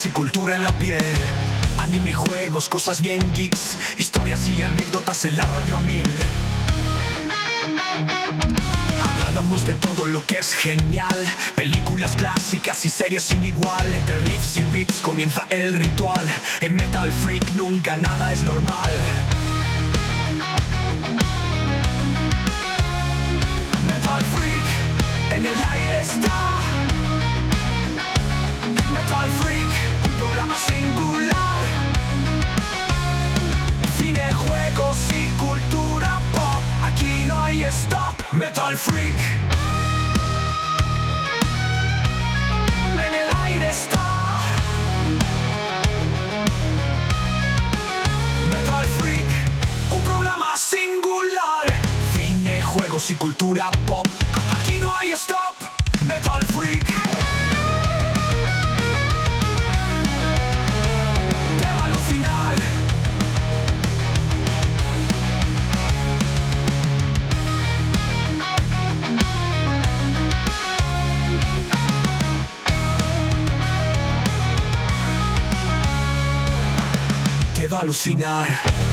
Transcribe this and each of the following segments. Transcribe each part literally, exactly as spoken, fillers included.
Y cultura en la piel, anime, juegos, cosas bien geeks, historias y anécdotas en la radio a mil. Hablamos de todo lo que es genial, películas clásicas y series sin igual. Entre riffs y beats comienza el ritual. En Metal Freak nunca nada es normal. Metal Freak, en el aire está. Metal Freak, un programa singular. Cine, juegos y cultura pop, aquí no hay stop. Metal Freak, en el aire está. Metal Freak, un programa singular. Cine, juegos y cultura pop, aquí no hay stop. Metal Freak. Va a alucinar.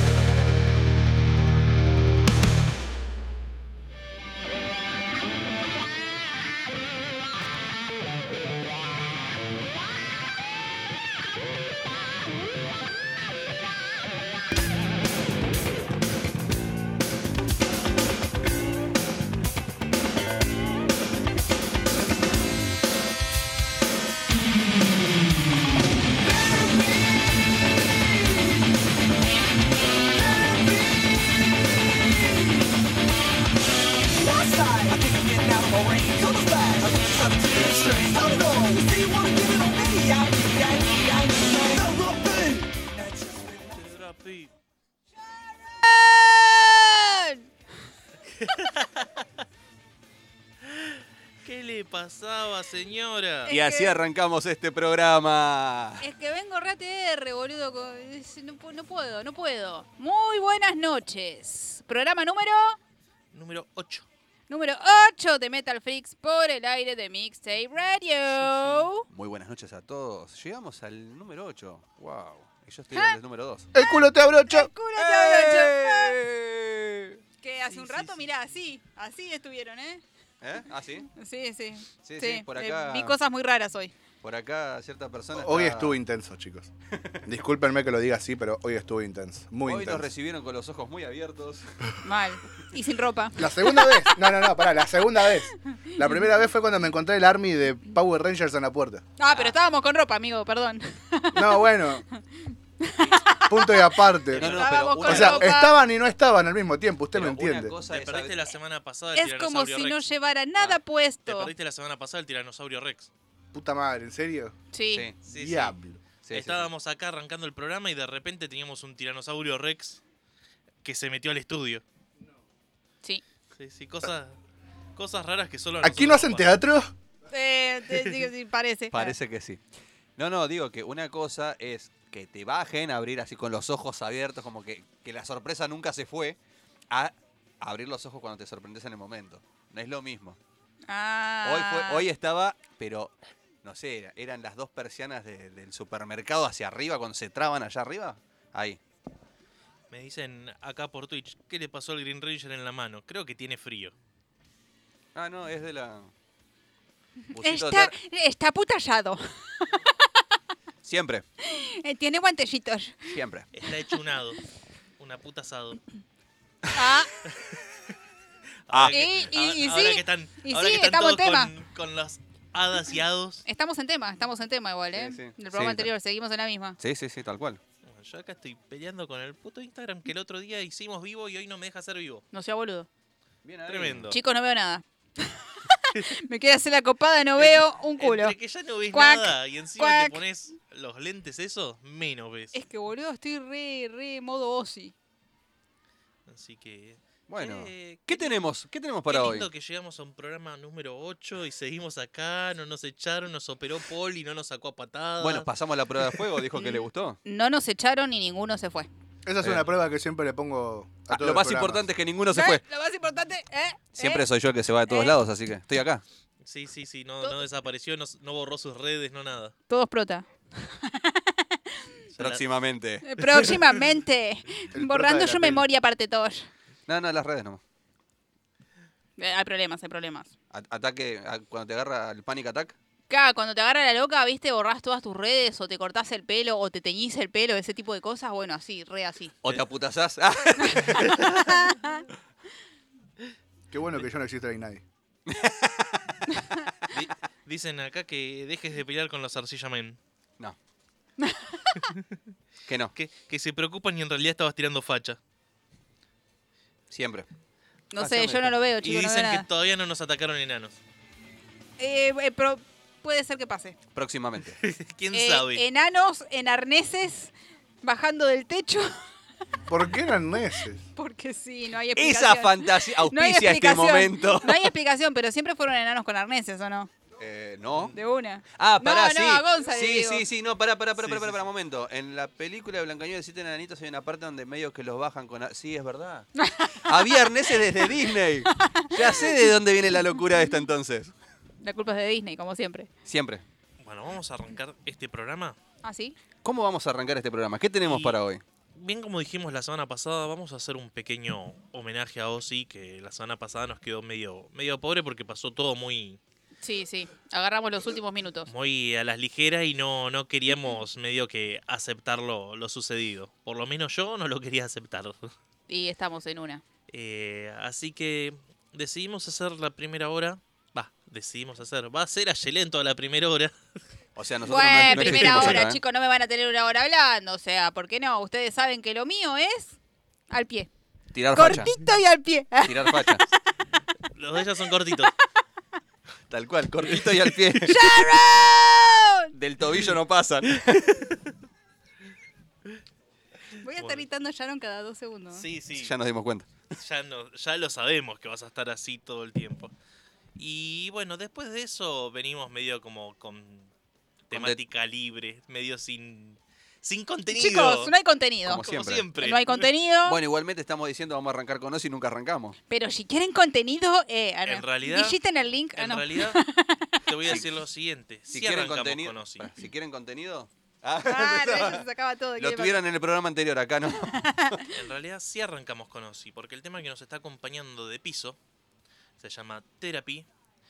¿Qué le pasaba, señora? Y así arrancamos este programa. Es que vengo re A T R, boludo. No, no puedo, no puedo. Muy buenas noches. Programa número... Número ocho. Número ocho de Metal Freaks por el aire de Mixtape Radio. Sí, sí. Muy buenas noches a todos. Llegamos al número ocho. Wow. Y yo estoy ¿Ah? en el número dos. ¡El culo te abrocho! ¡El culo te abrocho! ¡Eh! Que hace Sí, un sí, rato, sí. mirá, así, así estuvieron, ¿eh? ¿Eh? ¿Ah, sí? Sí, sí. Sí, sí, por eh, acá- vi cosas muy raras hoy. Por acá cierta persona Hoy está- estuvo intenso, chicos. Discúlpenme que lo diga así, pero hoy estuvo intenso. Muy Hoy intenso. nos recibieron con los ojos muy abiertos. Mal. Y sin ropa. La segunda vez. No, no, no, pará, la segunda vez. La primera vez fue cuando me encontré el Army de Power Rangers en la puerta. Ah, pero estábamos con ropa, amigo, perdón. No, bueno. Punto y aparte. No, no, Estábamos pero con una- O sea, ropa. estaban y no estaban al mismo tiempo, usted pero me entiende. Una cosa Te es perdiste saber- la semana pasada el Es como tiranosaurio si Rex. no llevara nada Ah, Te puesto. perdiste la semana pasada el tiranosaurio Rex. Puta madre, ¿en serio? Sí. Sí, Sí, sí. Diablo. sí, sí, Estábamos acá arrancando el programa y de repente teníamos un tiranosaurio Rex que se metió al estudio. Sí. Sí, sí, cosas, cosas raras que solo a ¿Aquí no nosotros hacen pasan. teatro? Eh, te digo, sí, parece. Parece que sí. No, no, digo que una cosa es que te bajen a abrir así con los ojos abiertos, como que, que la sorpresa nunca se fue, a abrir los ojos cuando te sorprendes en el momento. No es lo mismo. Ah. Hoy fue, hoy estaba, pero no sé, era- eran las dos persianas de- del supermercado hacia arriba, cuando se traban allá arriba. Ahí. Me dicen acá por Twitch, ¿qué le pasó al Green Ranger en la mano? Creo que tiene frío. Ah, no, es de la. Busito de Está, ter- está putallado. Siempre, Eh, Tiene guantecitos. siempre. Está hecho un hado. Una puta asado. Ah, Ah. Ahora que- Y- y- ahora- y ahora sí, que están, y ahora sí, que están estamos en todos tema. con, con las hadas y hados. estamos en tema, estamos en tema igual, ¿eh? Sí, sí. Del Sí, programa anterior, seguimos en la misma. Sí, sí, sí, tal cual. Bueno, yo acá estoy peleando con el puto Instagram que el otro día hicimos vivo y hoy no me deja ser vivo. No sea boludo. Bien ahí. Tremendo. Chicos, no veo nada. Me quiero hacer la copada, no veo un culo. Entre que ya no ves Cuac, nada y encima cuac. te pones los lentes esos, menos ves. Es que boludo, estoy re, re modo Ozzy. Así que... Bueno, eh, ¿qué tenemos? ¿Qué tenemos para qué hoy? lindo que llegamos a un programa número ocho y seguimos acá, no nos echaron, nos operó Paul y no nos sacó a patadas. Bueno, pasamos la prueba de fuego, dijo que le gustó. No nos echaron y ninguno se fue. Esa es Bien. una prueba que siempre le pongo a Ah, todos lo los más programas. importante es que ninguno se ¿Eh? fue. Lo más importante, ¿eh? Siempre ¿Eh? soy yo el que se va de todos ¿Eh? lados, así que estoy acá. Sí, sí, sí, no, no desapareció, no, no borró sus redes, no nada. Todos prota. Próximamente. Eh, Próximamente. El Borrando prota de su la peli. memoria parte dos. No, no, las redes nomás. Eh, hay problemas, hay problemas. A- Ataque, a- cuando te agarra el panic attack. Claro, cuando te agarra la loca, viste, borrás todas tus redes o te cortás el pelo o te teñís el pelo, ese tipo de cosas. Bueno, así, re así. O te aputazás. Ah, Qué bueno que yo no exista ahí nadie. Di- Dicen acá que dejes de pelear con los Arcilla Men. no. Que no, Que, que se preocupan y en realidad estabas tirando facha. siempre. No Ah, sé, sí, yo no lo veo, Y chicos. no veo dicen que nada. todavía no nos atacaron enanos. Eh, eh, pero puede ser que pase. Próximamente. ¿Quién Eh, sabe? Enanos en arneses bajando del techo. ¿Por qué eran meses? Porque sí, no hay explicación. Esa fantasía No hay auspicia este explicación. momento. No hay explicación, pero siempre fueron enanos con arneses, ¿o no? Eh, no. De una. Ah, No, pará, no, sí. a Gonza le sí, digo. sí, sí, no, pará, pará, pará, Sí, pará, sí, pará, sí. un momento. En la película de Blancanieves de Siete Enanitos hay una parte donde medio que los bajan con... a- Sí, es verdad. Había arneses desde Disney. Ya sé de dónde viene la locura esta entonces. La culpa es de Disney, como siempre. Siempre. Bueno, vamos a arrancar este programa. ¿Ah, sí? ¿Cómo vamos a arrancar este programa? ¿Qué tenemos Y- para hoy? Bien como dijimos la semana pasada, vamos a hacer un pequeño homenaje a Ozzy, que la semana pasada nos quedó medio, medio pobre porque pasó todo muy, Sí, sí. Agarramos los últimos minutos. muy a las ligeras y no, no queríamos medio que aceptar lo, lo sucedido. Por lo menos yo no lo quería aceptar. Y estamos en una. Eh, así que decidimos hacer la primera hora. Va, decidimos hacer. Va a ser a Yelén toda la primera hora. O sea, nosotros Bueno, no, no primera existimos hora, acá, ¿eh? chicos, no me van a tener una hora hablando. O sea, ¿por qué no? Ustedes saben que lo mío es al pie. Tirar facha. Cortito y al pie. Tirar facha. Los de ellas son cortitos. Tal cual, cortito y al pie. ¡Sharon! Del tobillo no pasan. Voy a estar Bueno. gritando Sharon cada dos segundos. ¿no? Sí, sí. Ya nos dimos cuenta. Ya, no, ya lo sabemos que vas a estar así todo el tiempo. Y bueno, después de eso venimos medio como con temática libre, medio sin, sin contenido. Chicos, no hay contenido. Como Como siempre. siempre. No hay contenido. Bueno, igualmente estamos diciendo vamos a arrancar con Ozzy y nunca arrancamos. Pero si quieren contenido, eh, ah, no. En realidad- digiten el link. Ah, En no. realidad, te voy a decir lo siguiente. Si Si quieren arrancamos contenido, con Ozzy. Pará, si quieren contenido, ah, Ah, no, eso se sacaba todo. ¿qué lo le tuvieron en el programa anterior, acá no. En realidad sí arrancamos con Ozzy, porque el tema que nos está acompañando de piso se llama Therapy.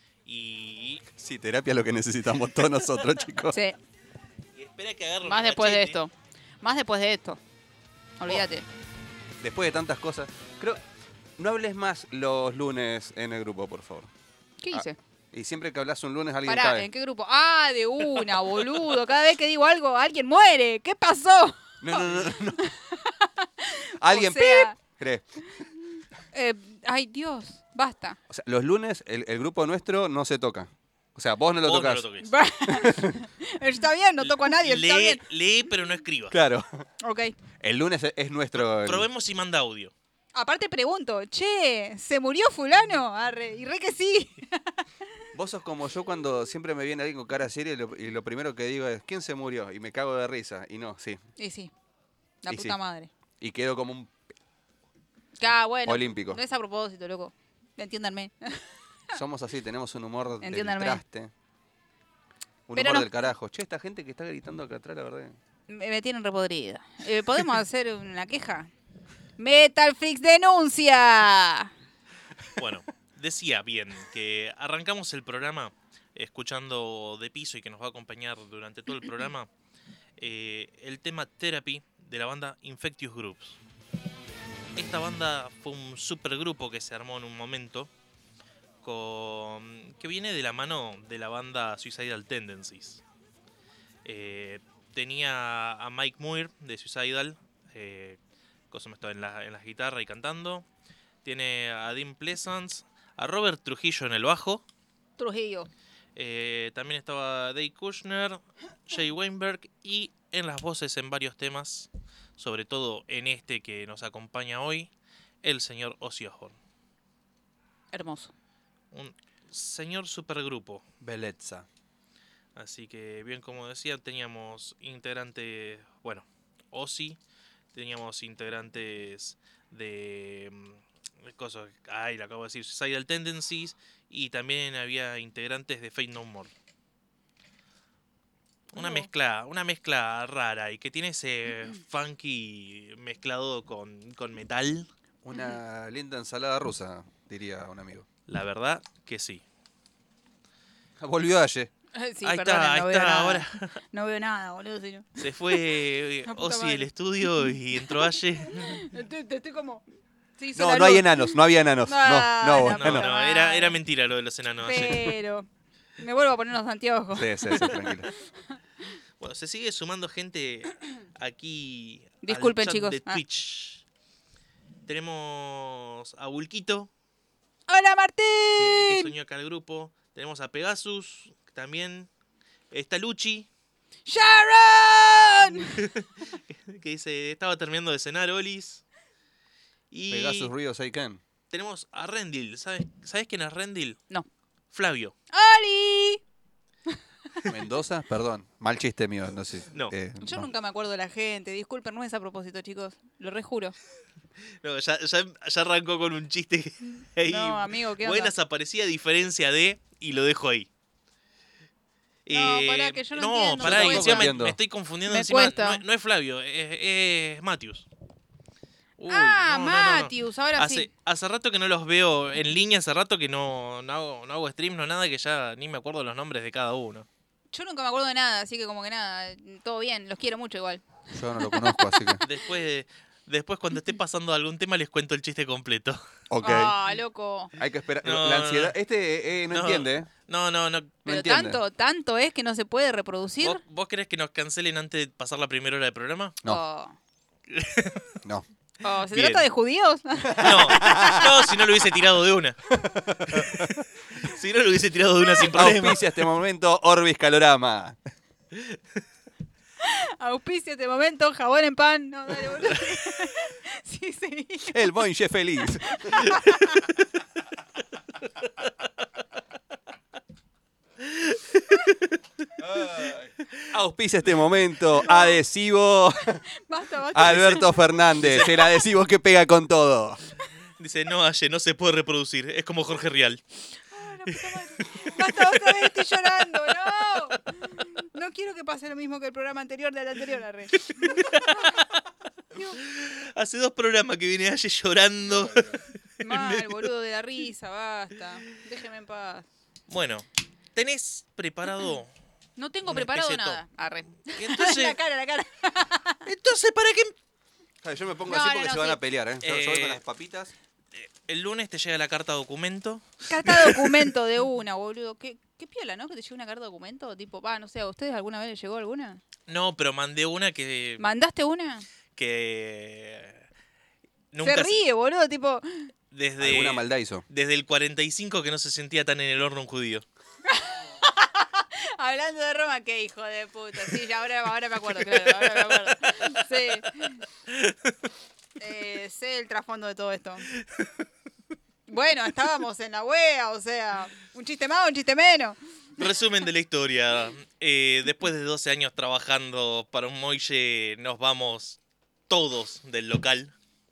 Y, Sí, terapia es lo que necesitamos todos nosotros, chicos. pasa? Sí. y espera que agarre un Más después de machete. esto. Más después de esto. Olvídate. Después de tantas cosas, creo, no hables más los lunes en el grupo, por favor. ¿Qué hice? Y siempre que hablas un lunes alguien Pará, cae. ¿en qué grupo? Ah, de una, boludo. Cada vez que digo algo, alguien muere. ¿Qué pasó? No, no, no, no. Alguien O sea, ¡pip! Cree. eh, ay, Dios. Basta. O sea, los lunes el, el grupo nuestro no se toca. O sea, vos no lo Vos no tocas. lo toques. Está bien, no toco a nadie. Está lee, bien. lee, pero no escriba. Claro. Ok. El lunes es- es nuestro. el- Probemos si manda audio. Aparte pregunto, che, ¿se murió fulano? Arre, y re que sí. Vos sos como yo cuando siempre me viene alguien con cara seria y lo, y lo primero que digo es ¿quién se murió? Y me cago de risa. Y no, sí. Y sí, la Y puta sí. madre. Y quedo como un Ah, bueno. olímpico. No es a propósito, loco. Entiéndanme. Somos así, tenemos un humor del Entiéndanme. traste. Un Pero humor no- del carajo. Che, esta gente que está gritando acá atrás, la verdad. Me, me tienen repodrida. Eh, ¿Podemos hacer una queja? Metal Freaks denuncia. Bueno, decía bien que arrancamos el programa escuchando de piso y que nos va a acompañar durante todo el programa eh, el tema Therapy de la banda Infectious Groups. Esta banda fue un supergrupo que se armó en un momento con, que viene de la mano de la banda Suicidal Tendencies. Eh, tenía a Mike Muir de Suicidal, eh, cosa me estaba en la, en la guitarra y cantando. Tiene a Dean Pleasance, a Robert Trujillo en el bajo. Trujillo. Eh, también estaba Dave Kushner, Jay Weinberg y en las voces en varios temas, sobre todo en este que nos acompaña hoy, el señor Ozzy Osbourne. Hermoso. Un señor supergrupo. Bellezza. Así que, bien como decía, teníamos integrantes, bueno, Ozzy, teníamos integrantes de mm, cosas, ay, lo acabo de decir, Suicidal Tendencies, y también había integrantes de Fate No More. Una Oh. mezcla, una mezcla rara y que tiene ese funky mezclado con, con metal. Una linda ensalada rusa, diría un amigo. La verdad que sí. Volvió Aye. Sí, ahí perdonen, está, ahí no veo está, nada. ahora No veo nada, boludo. Si no. se fue La puta Ozzy madre. del estudio y entró Aye. Estoy, te estoy como... se hizo No, la no hay luz. enanos, no había enanos. Ah, No, no, la No, bueno. no, era, era mentira lo de los enanos Aye. Pero... me vuelvo a poner los anteojos. Sí, sí, sí, tranquilo. Bueno, se sigue sumando gente aquí Disculpen, al chat chicos. de Ah. Twitch. Tenemos a Bulquito, ¡Hola, que, que Martín! soñó acá el grupo. Tenemos a Pegasus, que también. Está Luchi, ¡Sharon! que dice, estaba terminando de cenar, Olis. Y Pegasus Ríos Aiken. tenemos a Rendil. ¿Sabes, ¿Sabes quién es Rendil? No. Flavio. ¡Oli! Mendoza, perdón. Mal chiste mío, no sé. No. Eh, Yo no. nunca me acuerdo de la gente. Disculpen, no es a propósito, chicos. Lo rejuro. No, ya, ya, ya arrancó con un chiste ahí. No, amigo, ¿qué onda? Buenas aparecía a diferencia de y lo dejo ahí. No, Eh, pará, que yo no no, entiendo, pará, me y cuesta. encima me, Entiendo. me estoy confundiendo Me encima. cuesta. No, es- no es Flavio, es, es Matius. Uy, ah, no, no, no, no. Matius, ahora Hace, sí. hace rato que no los veo en línea, hace rato que no, no, hago, no hago stream, no nada, que ya ni me acuerdo los nombres de cada uno. Yo nunca me acuerdo de nada, así que como que nada, todo bien, los quiero mucho igual. Yo no lo conozco, así que. Después, de- después cuando esté pasando algún tema les cuento el chiste completo. Ok. Ah, loco. Hay que esperar. No, la no, ansiedad. no. Este eh, no, No. entiende, ¿eh? No, no, no. No Pero entiende. tanto, tanto es que no se puede reproducir. ¿Vos, vos querés que nos cancelen antes de pasar la primera hora del programa? No. Oh. No. Oh, ¿se Bien. trata de judíos? No, no, si no lo hubiese tirado de una. Si no lo hubiese tirado de una sin problema. Auspicia este momento Orbis Calorama. Auspicia este momento, jabón en pan. No, dale, boludo. Sí, sí. El Boinche feliz. Auspicia este momento adhesivo Basta, basta. Alberto Fernández, el adhesivo que pega con todo. Dice, no, Aye, no se puede reproducir. Es como Jorge Rial. Ay, la puta madre. Basta, otra vez estoy llorando, no. No quiero que pase lo mismo que el programa anterior de la anterior, la red. Hace dos programas que viene Aye llorando. Mal, boludo de la risa, basta. Déjeme en paz. Bueno, ¿tenés preparado? No tengo Una preparado especie de nada. Arre. Y entonces, La cara, la cara. entonces, ¿para qué? Ay, yo me pongo No, así no, porque no, se van sí. a pelear, ¿eh? Yo, yo voy Eh, con las papitas. El lunes te llega la carta documento. Carta documento de una, boludo. ¿Qué, qué piola, ¿no? Que te llegue una carta documento. Tipo, va, no sé, ¿a ustedes alguna vez les llegó alguna? No, pero mandé una que. ¿Mandaste una? que Se ríe, boludo, tipo... Desde, Alguna maldad hizo. desde el cuarenta y cinco que no se sentía tan en el horno un judío. Hablando de Roma, qué hijo de puta. Sí, ya ahora, ahora me acuerdo, claro, ahora me acuerdo. Sí. Eh, sé el trasfondo de todo esto. Bueno, estábamos en la W E A, o sea, un chiste más, un chiste menos. Resumen de la historia. Eh, después de doce años trabajando para un Moille, nos vamos todos del local.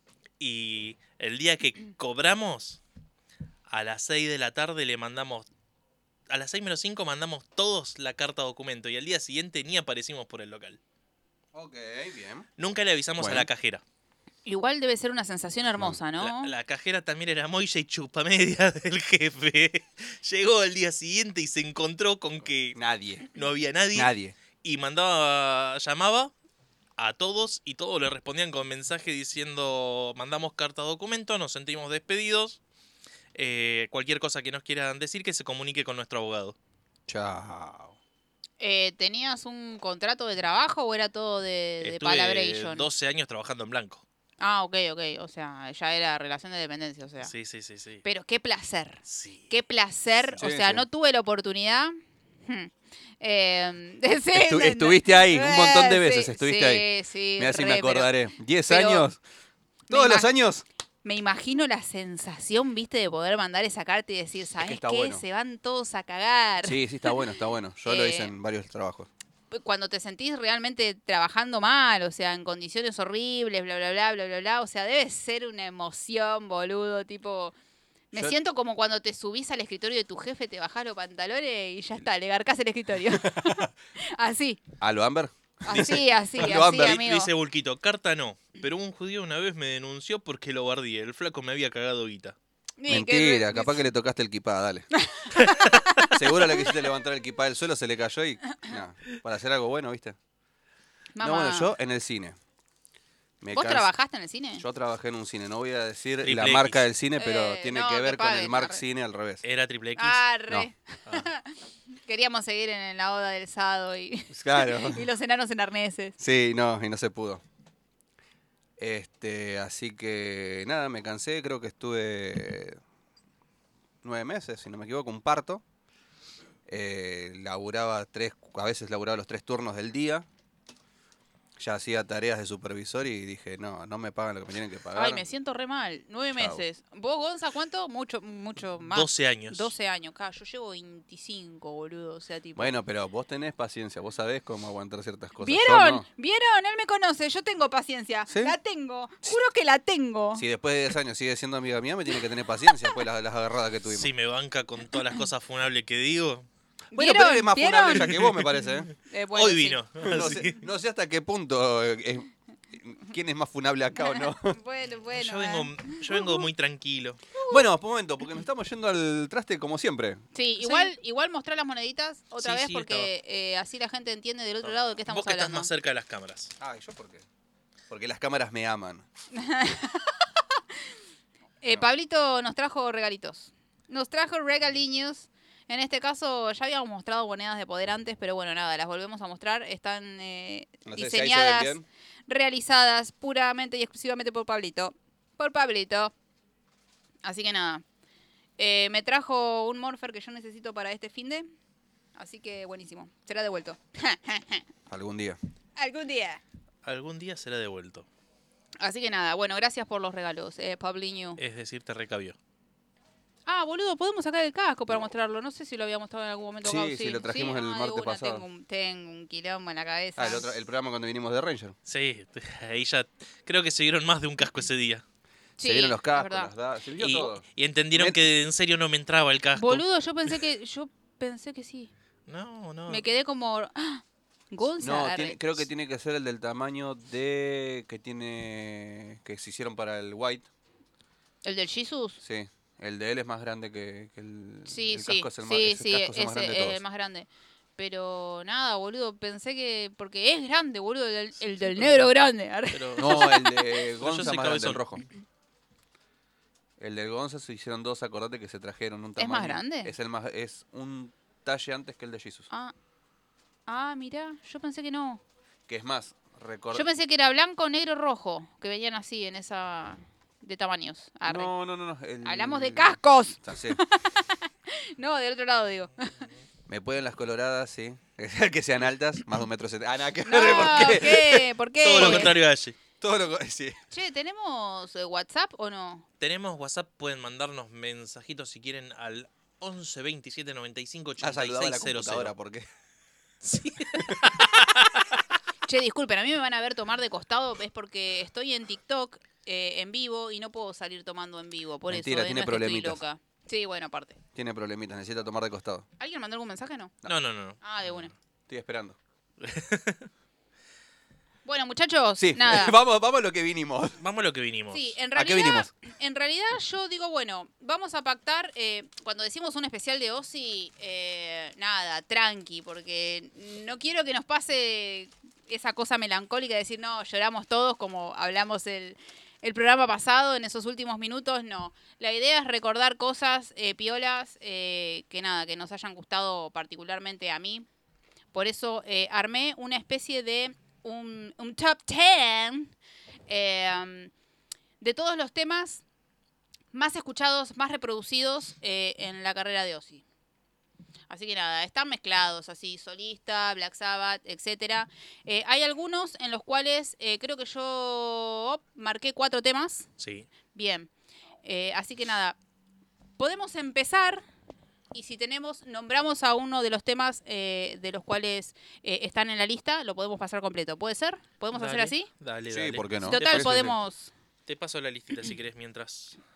Y el día que cobramos, a las seis de la tarde le mandamos... A las seis menos cinco mandamos todos la carta documento. Y al día siguiente ni aparecimos por el local. Ok, bien. Nunca le avisamos Bueno. a la cajera. Igual debe ser una sensación hermosa, ¿no? La, la cajera también era Moille y chupamedia del jefe. Llegó al día siguiente y se encontró con que Nadie. no había nadie. Nadie. Y mandaba, llamaba a todos y todos le respondían con mensaje diciendo mandamos carta documento, nos sentimos despedidos. Eh, cualquier cosa que nos quieran decir que se comunique con nuestro abogado. Chao. Eh, ¿Tenías un contrato de trabajo o era todo de, de Estuve palabration? doce años trabajando en blanco. Ah, ok, ok. O sea, ya era relación de dependencia, o sea. Sí, sí, sí, sí. Pero qué placer. Sí. Qué placer. Sí, o sea, sí. no tuve la oportunidad. Hmm. Eh, de- sí, Estu- no, no. estuviste ahí, un montón de Eh, veces sí, estuviste sí, ahí. Sí, Mira si re, me pero acordaré. ¿Diez pero- años? me ¿Todos los imag- años? Me imagino la sensación, viste, de poder mandar esa carta y decir, ¿sabes está qué? bueno. Se van todos a cagar. Sí, sí, está bueno, está bueno. Yo lo hice Eh, en varios trabajos. Cuando te sentís realmente trabajando mal, o sea, en condiciones horribles, bla, bla, bla, bla, bla, bla, o sea, debe ser una emoción, boludo, tipo, Me Yo- siento como cuando te subís al escritorio de tu jefe, te bajás los pantalones y ya está, le garcás el escritorio. así, ¿A lo Amber? así, así, Lo así, Amber. amigo. Dice Bulquito, carta no, pero un judío una vez me denunció porque lo bardié. El flaco me había cagado guita. Ni Mentira, que- capaz que le tocaste el kipá, dale. Seguro le quisiste levantar el kipá del suelo, se le cayó y... nah, para hacer algo bueno, ¿viste? Mamá. No, bueno, yo en el cine. Me ¿Vos canso- trabajaste en el cine? Yo trabajé en un cine, no voy a decir Triple la X. marca del cine, pero Eh, tiene no, que que ver con pague, el Mark arre. Cine al revés. Era triple X. Arre. Ah. Queríamos seguir en la oda del sado y, Claro. y los enanos en arneses. Sí, no, y no se pudo. Este, así que nada, me cansé, creo que estuve nueve meses, si no me equivoco, un parto. Eh, laburaba tres, a veces laburaba los tres turnos del día. Ya hacía tareas de supervisor y dije, no, no me pagan lo que me tienen que pagar. Ay, me siento re mal. Nueve Chau. meses. ¿Vos, Gonza, cuánto? Mucho, mucho más. doce años. doce años. Claro, yo llevo veinticinco, boludo. O sea, tipo. Bueno, pero vos tenés paciencia, vos sabés cómo aguantar ciertas cosas. Yo ¿Vieron? no. ¿Vieron? Él me conoce. Yo tengo paciencia. ¿Sí? La tengo. Juro que la tengo. Si después de diez años sigue siendo amiga mía, me tiene que tener paciencia después de las, las agarradas que tuvimos. Si me banca con todas las cosas funables que digo, Bueno, ¿Vieron? pero es más ¿Vieron? funable ella que vos, me parece. ¿eh? Eh, bueno, hoy sí. vino. No, Así. sé, no sé hasta qué punto, eh, eh, quién es más funable acá o no. Bueno, bueno. yo, eh. vengo, yo vengo muy tranquilo. Bueno, un momento, porque nos estamos yendo al traste como siempre. Sí, igual, igual mostrar las moneditas otra Sí, vez sí, porque eh, así la gente entiende del otro lado de qué estamos Vos que estás hablando. más cerca de las cámaras. Ay, ¿yo por qué? Porque las cámaras me aman. Eh, Pablito nos trajo regalitos. Nos trajo regaliños. En este caso ya habíamos mostrado monedas de poder antes, pero bueno, nada, las volvemos a mostrar. Están eh, No sé si ahí se ven diseñadas, bien. realizadas puramente y exclusivamente por Pablito. Por Pablito. Así que nada. Eh, me trajo un Morpher que yo necesito para este finde. Así que buenísimo. Será devuelto. Algún día. Algún día. Algún día será devuelto. Así que nada, bueno, gracias por los regalos, eh, Pabliño. Es decir, te recabió. Ah, boludo, podemos sacar el casco para mostrarlo. No sé si lo había mostrado en algún momento. Sí, acá, sí, lo trajimos el Ah, de martes una, pasado. Tengo un, tengo un quilombo en la cabeza. Ah, el, otro, el programa cuando vinimos de Ranger. Sí, ahí ya creo que se dieron más de un casco ese día. Sí, se vieron los es cascos, verdad. las da- se vio Y, todo. y entendieron Met- que en serio no me entraba el casco. Boludo, yo pensé que yo pensé que sí. No, no. Me quedé como ¡ah! Gonza. No, arre. tiene- creo que tiene que ser el del tamaño de que tiene que se hicieron para el White. ¿El del Jesus? Sí, el de él es más grande que, que el, Sí, el sí, casco es el más, sí, ese sí, casco es el más ese grande de es todos. el más grande. Pero nada, boludo, pensé que... Porque es grande, boludo, el, el del negro grande. arre. Pero, No, el de Pero yo Gonza soy más grande, cabezón. el rojo. El del Gonza se hicieron dos, acordate que se trajeron un ¿Es tamaño. más grande? Es el más, es un talle antes que el de Jesus. Ah, ah, mirá, yo pensé que no. Que es más, recordá. Yo pensé que era blanco, negro, rojo, que venían así en esa... de tamaños. Arre. No, no, no, no. el- Hablamos de cascos. O sea, sí. No, del otro lado digo. Me pueden las coloradas, sí. Que sean altas, más de un metro setenta. Ah, nada, que No, ¿por qué? ¿qué? ¿Por qué? todo lo contrario a ese. Todo lo que- sí. Che, ¿tenemos eh, WhatsApp o no? Tenemos WhatsApp, pueden mandarnos mensajitos si quieren al once veintisiete noventa y cinco Ah, ochenta y saludaba a la seis cero computadora, cero. ¿por qué? Sí. Che, disculpen, a mí me van a ver tomar de costado, es porque estoy en TikTok eh, en vivo y no puedo salir tomando en vivo, por Mentira, eso eh, tiene no es que estoy problemitas. loca. Sí, bueno, aparte. Tiene problemitas, necesita tomar de costado. ¿Alguien mandó algún mensaje no? No, no, no. no. Ah, de una. Estoy esperando. Bueno, muchachos, Sí, nada. vamos, vamos a lo que vinimos. Vamos a lo que vinimos. Sí, en ¿A qué realidad, vinimos? en realidad yo digo, bueno, vamos a pactar, eh, cuando decimos un especial de Ozzy, eh, nada, tranqui, porque no quiero que nos pase esa cosa melancólica de decir, no, lloramos todos como hablamos el, el programa pasado en esos últimos minutos, no. La idea es recordar cosas eh, piolas eh, que nada, que nos hayan gustado particularmente a mí. Por eso eh, armé una especie de un, un top ten eh, de todos los temas más escuchados, más reproducidos eh, en la carrera de Ozzy. Así que nada, están mezclados, así, solista, Black Sabbath, etcétera. Eh, hay algunos en los cuales eh, creo que yo oh, marqué cuatro temas. Sí. Bien. Eh, así que nada, podemos empezar y si tenemos, nombramos a uno de los temas eh, de los cuales eh, están en la lista, lo podemos pasar completo. ¿Puede ser? ¿Podemos hacer Dale, así? Dale, Sí, dale. ¿por qué no? Total, Sí, sí, sí. podemos... Te paso la listita si querés mientras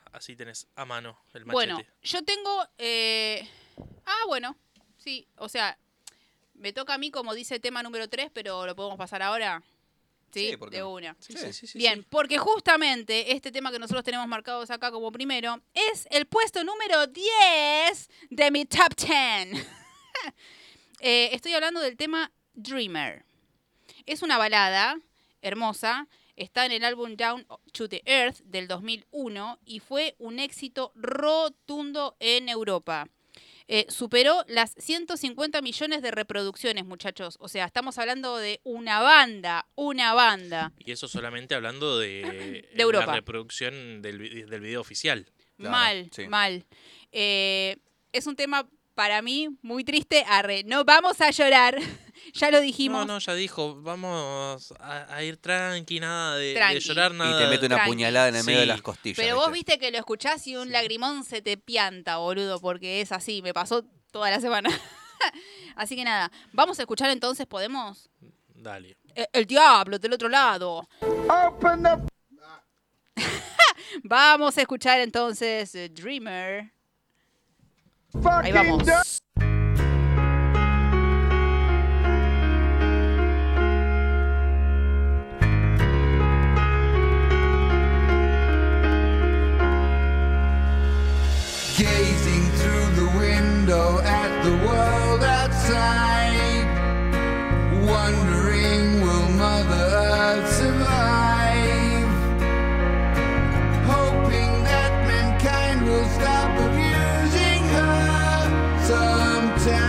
así tenés a mano el machete. Bueno, yo tengo... eh, Ah, bueno, sí, o sea, me toca a mí como dice tema número tres, pero lo podemos pasar ahora. Sí, Sí, ¿por qué de no? una. Sí, sí, sí, sí, Bien, sí. porque justamente este tema que nosotros tenemos marcados acá como primero es el puesto número diez de mi top diez. eh, estoy hablando del tema Dreamer. Es una balada hermosa, está en el álbum Down to the Earth del dos mil uno y fue un éxito rotundo en Europa. Eh, superó las ciento cincuenta millones de reproducciones, muchachos. O sea, estamos hablando de una banda, una banda. Y eso solamente hablando de, De Europa. la reproducción del, vi- del video oficial. Claro, mal, sí. mal. Eh, es un tema para mí muy triste. Arre, no vamos a llorar. Ya lo dijimos. No, no, ya dijo, vamos a, a ir tranqui, nada de, de Tranqui. llorar, Y nada. te mete una Tranqui. puñalada en el medio de Sí. las costillas. Pero vos ¿viste? viste que lo escuchás y un lagrimón se te pianta, boludo, porque es así. Me pasó toda la semana. Así que nada, vamos a escuchar entonces, ¿podemos? Dale. Eh, El diablo del otro lado. Vamos a escuchar entonces eh, Dreamer. Ahí vamos. Gazing through the window at the world outside, wondering will Mother Earth survive, hoping that mankind will stop abusing her sometime.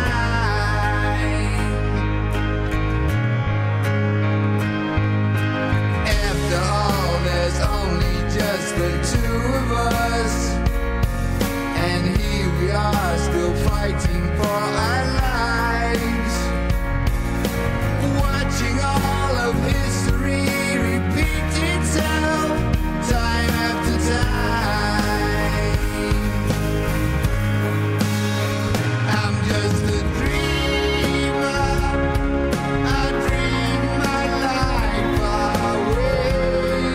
After all, there's only just the two of us, and here we are still fighting for our lives, watching all of history repeat itself time after time. I'm just a dreamer, I dream my life away.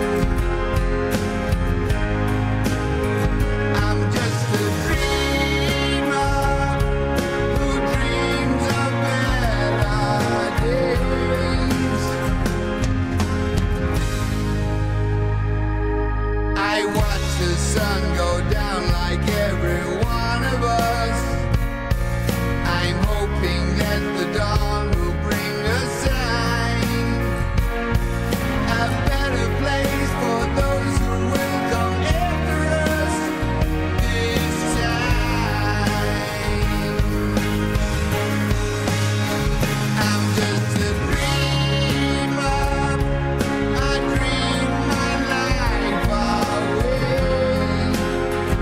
I'm just a dreamer who dreams of better days. I watch the sun go down like every one of us. I'm hoping that the dawn will bring a sign, a better place for those who will come after us this time. I'm just a dreamer, I dream my life away.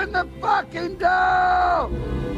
Open the fucking door!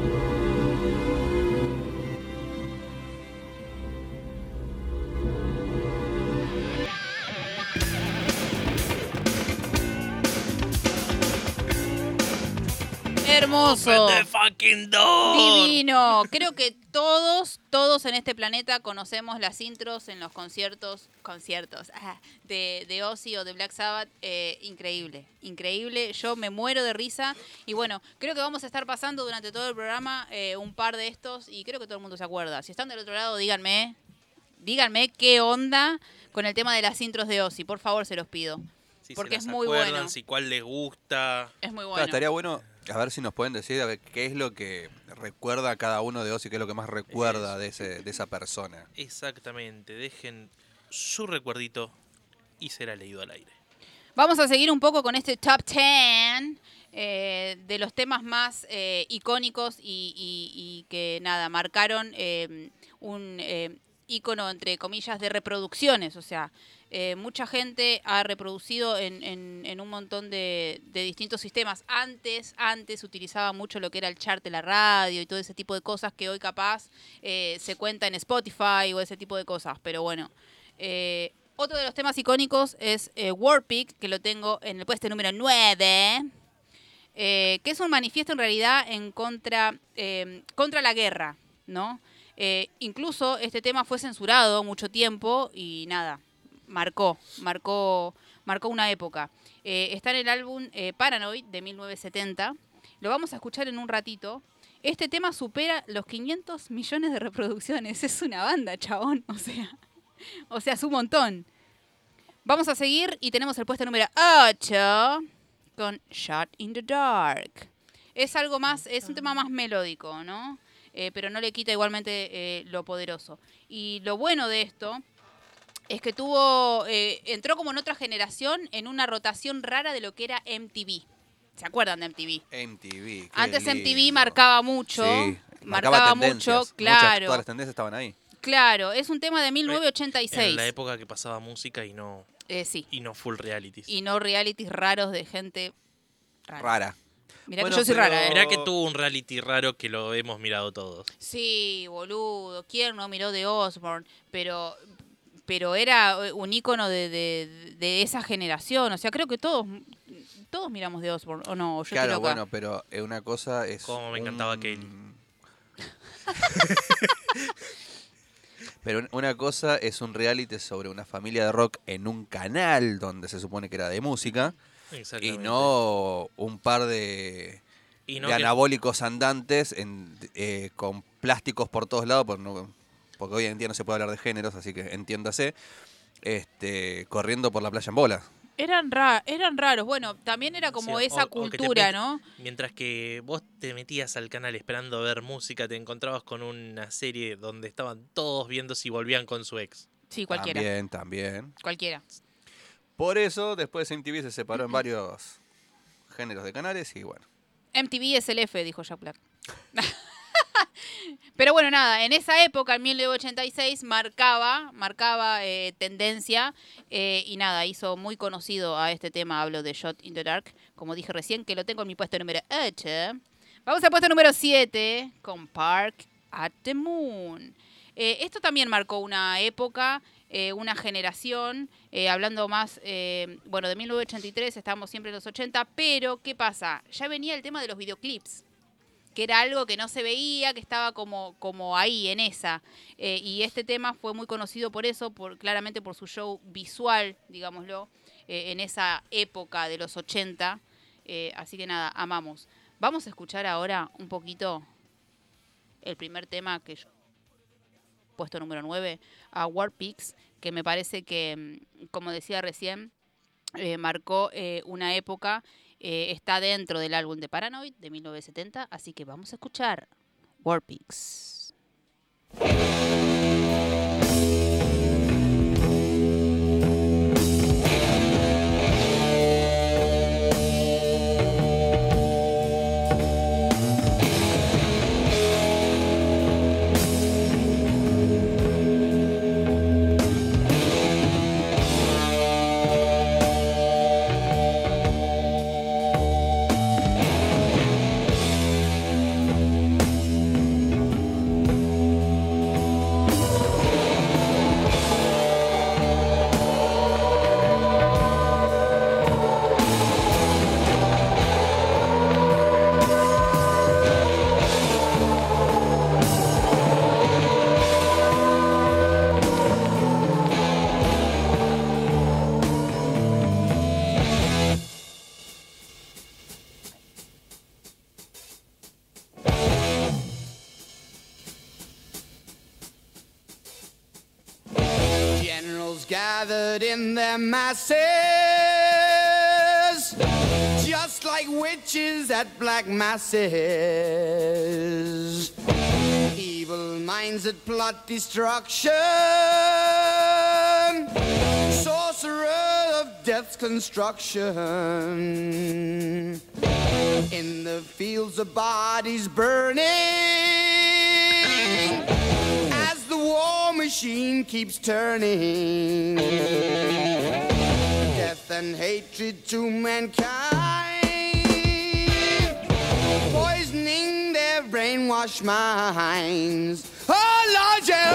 Hermoso. Open the fucking door. Divino. Creo que todos, todos en este planeta conocemos las intros en los conciertos, conciertos ah, de, de Ozzy o de Black Sabbath. Eh, increíble, increíble. Yo me muero de risa. Y bueno, creo que vamos a estar pasando durante todo el programa eh, un par de estos y creo que todo el mundo se acuerda. Si están del otro lado, díganme, díganme qué onda con el tema de las intros de Ozzy. Por favor, se los pido. Si Porque se las es muy acuerdan, bueno. Si cuál les gusta. Es muy Claro, bueno. estaría bueno, a ver si nos pueden decir a ver, qué es lo que recuerda a cada uno de Ozzy, qué es lo que más recuerda de, ese, de esa persona. Exactamente. Dejen su recuerdito y será leído al aire. Vamos a seguir un poco con este top diez eh, de los temas más eh, icónicos y, y- y que, nada, marcaron eh, un eh, ícono, entre comillas, de reproducciones. O sea, eh, mucha gente ha reproducido en, en- en un montón de, de distintos sistemas. Antes, antes utilizaba mucho lo que era el chart de la radio y todo ese tipo de cosas que hoy capaz eh, se cuenta en Spotify o ese tipo de cosas. Pero bueno, eh, otro de los temas icónicos es eh, Warpig, que lo tengo en el puesto número nueve, eh, que es un manifiesto en realidad en contra, eh, contra la guerra, ¿no? Eh, incluso este tema fue censurado mucho tiempo y nada, marcó, marcó, marcó una época. Eh, está en el álbum eh, Paranoid de mil novecientos setenta, lo vamos a escuchar en un ratito. Este tema supera los quinientos millones de reproducciones, es una banda, chabón, o sea... O sea, es un montón. Vamos a seguir y tenemos el puesto número ocho con Shot in the Dark. Es algo más, es un tema más melódico, ¿no? Eh, pero no le quita igualmente eh, lo poderoso. Y lo bueno de esto es que tuvo, eh, entró como en otra generación en una rotación rara de lo que era M T V. ¿Se acuerdan de M T V? M T V. qué Antes M T V lindo. marcaba mucho, Sí, marcaba mucho, tendencias. Muchas- claro. todas las tendencias estaban ahí. Claro, es un tema de mil novecientos ochenta y seis. En la época que pasaba música y no, Eh, sí. y no full realities. Y no realities raros de gente rara. Rara. Mirá Bueno, que yo soy pero- rara, ¿eh? Mirá que tuvo un reality raro que lo hemos mirado todos. Sí, boludo. ¿Quién no miró de Osborne? Pero, pero era un ícono de, de, de esa generación. O sea, creo que todos todos miramos de Osborne, ¿o no? ¿O yo estoy Claro, loca? bueno, pero eh, una cosa es. Cómo me encantaba un- Kelly. Pero un- una cosa es un reality sobre una familia de rock en un canal donde se supone que era de música y Exactamente. no un par de, Y no de que- anabólicos andantes en, eh, con plásticos por todos lados, por no- porque hoy en día no se puede hablar de géneros, así que entiéndase, este, corriendo por la playa en bola. Eran, ra eran raros. Bueno, también era como Sí, esa o- o que te cultura, pe- ¿no? Mientras que vos te metías al canal esperando ver música, te encontrabas con una serie donde estaban todos viendo si volvían con su ex. Sí, cualquiera. También, también. Cualquiera. Por eso, después M T V se separó en varios géneros de canales y bueno. M T V es el F, dijo Jack Black. Pero bueno, nada, en esa época, en mil novecientos ochenta y seis, marcaba, marcaba eh, tendencia eh, y nada, hizo muy conocido a este tema, hablo de Shot in the Dark, como dije recién, que lo tengo en mi puesto número ocho. Vamos al puesto número siete con Park at the Moon. Eh, esto también marcó una época, eh, una generación, eh, hablando más, eh, bueno, de mil novecientos ochenta y tres, estamos siempre en los ochenta, pero ¿qué pasa? Ya venía el tema de los videoclips, que era algo que no se veía, que estaba como, como ahí, en esa. Eh, y este tema fue muy conocido por eso, por claramente por su show visual, digámoslo, eh, en esa época de los ochenta. Eh, así que nada, amamos. Vamos a escuchar ahora un poquito el primer tema que yo puesto número nueve, a War Pigs, que me parece que, mm, como decía recién, eh, marcó eh, una época. Eh, está dentro del álbum de Paranoid de mil novecientos setenta, así que vamos a escuchar War Pigs. Thank gathered in their masses, just like witches at black masses. Evil minds that plot destruction, sorcerer of death's construction. In the fields of bodies burning, as the war machine keeps turning. Death and hatred to mankind, poisoning their brainwashed minds. Oh Lord, yeah.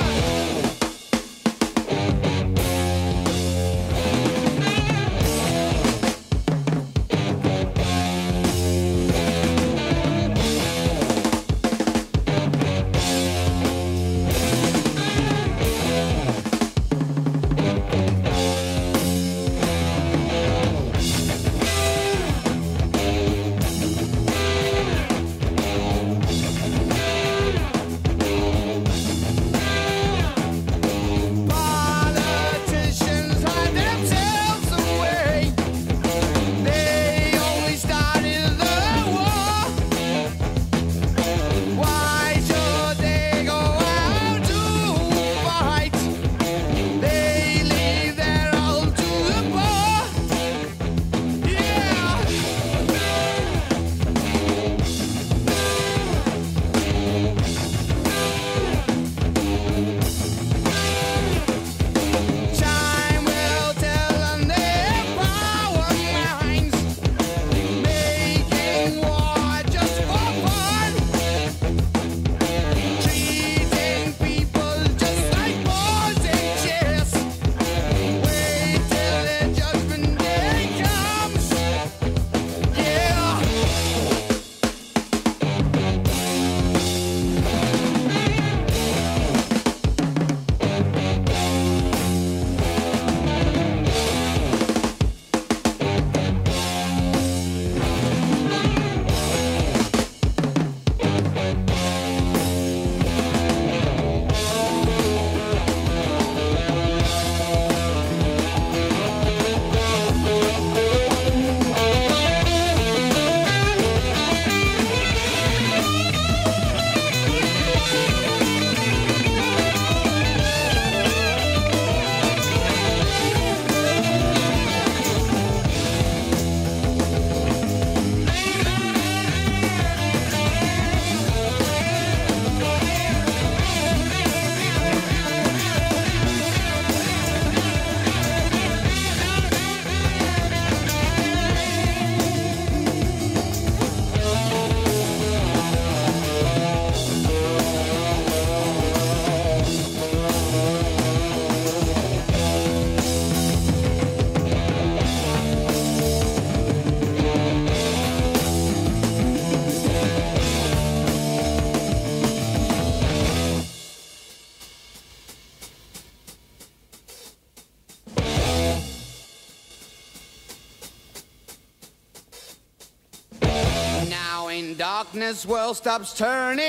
Darkness world stops turning,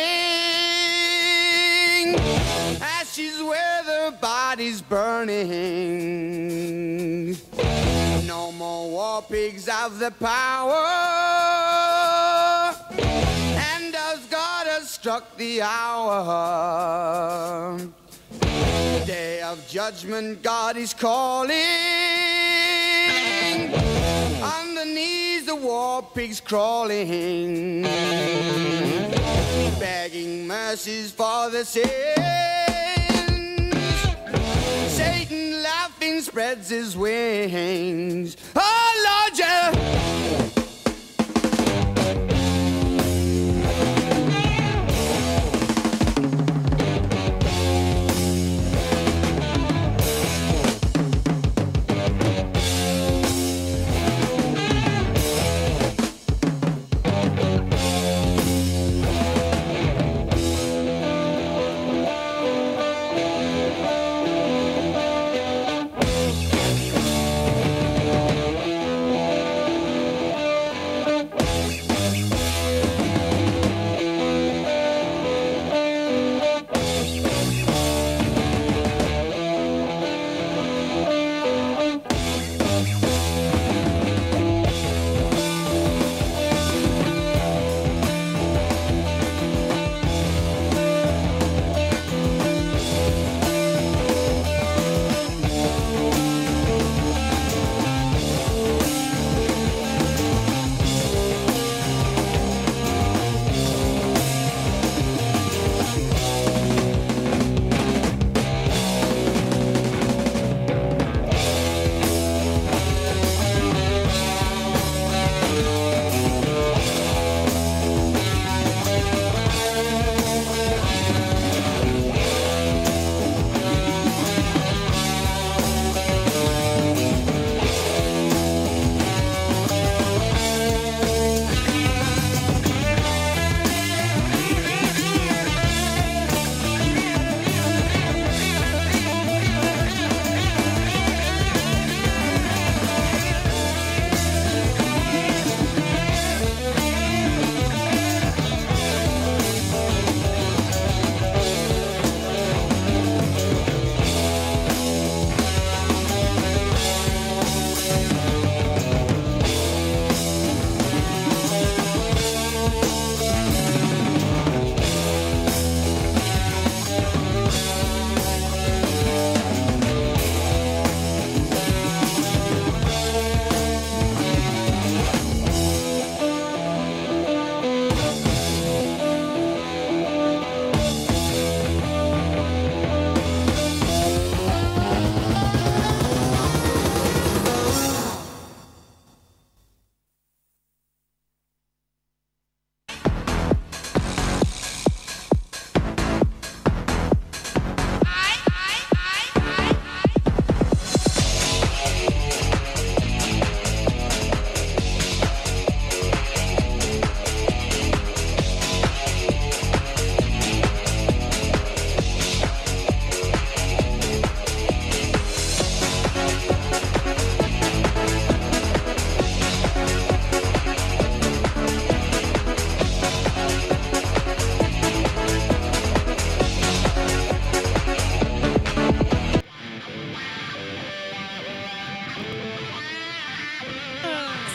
ashes where the body's burning. No more war pigs have the power, and as God has struck the hour, day of judgment God is calling. Underneath the war pigs crawling, begging mercies for the sins. Satan laughing spreads his wings. Oh Lord, yeah.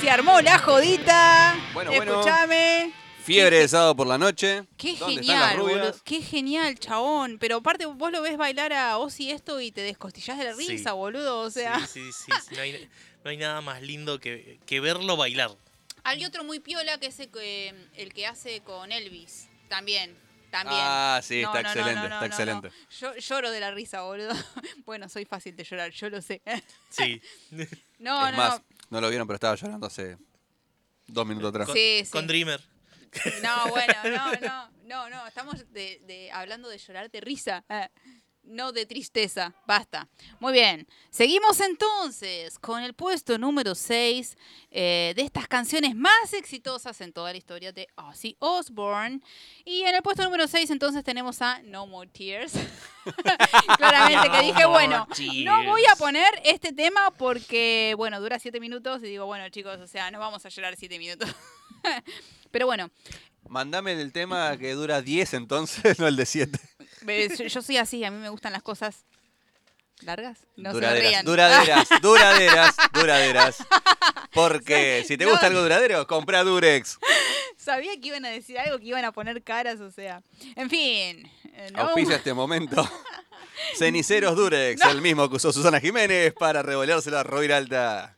Se armó la jodita. Bueno, bueno. Escuchame. Fiebre de sábado por la noche. Qué ¿Dónde están las genial, rubias? boludo. Qué genial, chabón. Pero aparte vos lo ves bailar a Ozzy esto y te descostillás de la Sí. risa, boludo. O sea, Sí, sí, sí, sí, No, hay, no hay nada más lindo que, que verlo bailar. hay otro muy piola que es el que, el que hace con Elvis. También. También. Ah, sí, No, está no, no, excelente, no, no, está no, excelente. no. Yo lloro de la risa, boludo. Bueno, soy fácil de llorar, yo lo sé. Sí. No, es no, más, no. no lo vieron, pero estaba llorando hace dos minutos atrás. Con, Sí, sí. con Dreamer. No, bueno, no, no, no, no. Estamos de, de- hablando de llorar de risa, eh, no de tristeza. Basta. Muy bien. Seguimos entonces con el puesto número seis de estas canciones más exitosas en toda la historia de Ozzy Osbourne. Y en el puesto número seis entonces tenemos a No More Tears. Claramente que dije, No bueno, More no voy a Tears. poner este tema porque, bueno, dura siete minutos y digo, bueno, chicos, o sea, no vamos a llorar siete minutos. Pero bueno, Mandame el tema que dura diez entonces, no el de siete. eh, yo, yo soy así, a mí me gustan las cosas largas. No se me duraderas, rían. duraderas, duraderas, duraderas. Porque si te No. gusta algo duradero, compra Durex. Sabía que iban a decir algo, que iban a poner caras, o sea. En fin. eh, no- Auspicia este momento. Ceniceros Durex, el mismo que usó Susana Jiménez para revoleárselo a Roy Alta.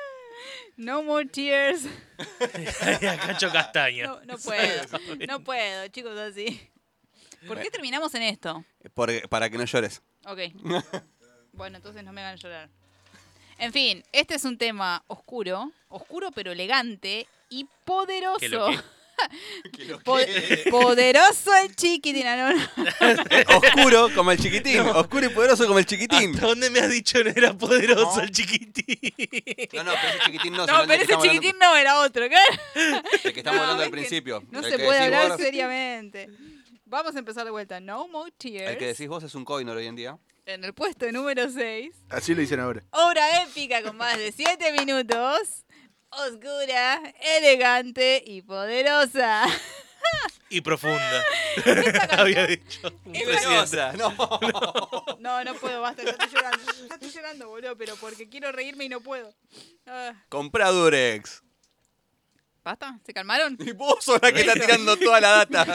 No more tears. A Cacho Castaña. No, no puedo. No puedo, chicos, así. ¿Por qué terminamos en esto? Porque- para que no llores. Ok. Bueno, entonces no me hagan llorar. En fin, este es un tema oscuro, oscuro pero elegante y poderoso. ¿Qué lo qué? Po- poderoso el chiquitín. ah, no, no. Eh, oscuro como el chiquitín. Oscuro y poderoso como el chiquitín. ¿Hasta dónde me has dicho no era poderoso el chiquitín? No, no, pero ese chiquitín no. No, sino el de pero que ese estamos chiquitín no era otro, claro. hablando- El que estamos No, hablando al es que principio. No El se que puede decís hablar vos- seriamente. Vamos a empezar de vuelta. No more tears. El que decís vos es un coinor hoy en día. En el puesto número seis. Así lo dicen ahora. Obra épica con más de siete minutos. Oscura, elegante y poderosa. Y profunda. Había dicho un presidente. Preciosa, no. No, no puedo, basta, ya estoy llorando. Ya estoy llorando, boludo, pero porque quiero reírme y no puedo. Ah, Compra Durex. ¿Basta? ¿Se calmaron? Y vos sos la que está tirando toda la data.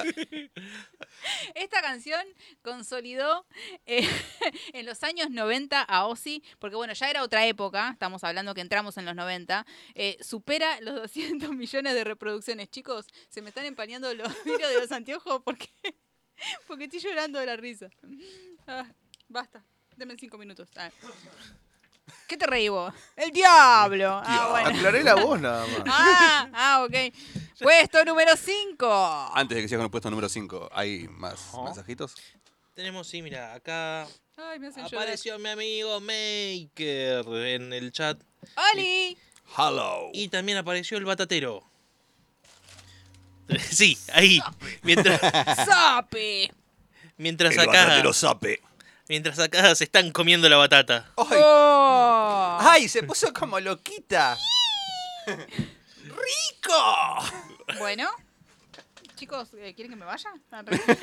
Esta canción consolidó eh, en los años noventa a Ozzy, porque bueno, ya era otra época, estamos hablando que entramos en los noventa, eh, supera los doscientos millones de reproducciones. Chicos, se me están empañando los vidrios de los anteojos porque, porque estoy llorando de la risa. Ah, basta, denme cinco minutos. Ah. ¿Qué te reí vos? ¡El diablo! Ah, bueno. Aclaré la voz nada más. Ah, ah, ok. Puesto número cinco. Antes de que sigas con el puesto número cinco, ¿hay más Oh. mensajitos? Tenemos, sí, mira, acá Ay, me hacen llorar. apareció mi amigo Maker en el chat. ¡Oli! Hello. Y también apareció el batatero. Sí, ahí. Mientras, ¡Sape! mientras El acá. batatero sape. Mientras acá se están comiendo la batata. ¡Ay! ¡Oh! ¡Ay! Se puso como loquita. ¡Rico! Bueno, chicos, eh, ¿quieren que me vaya? Ah,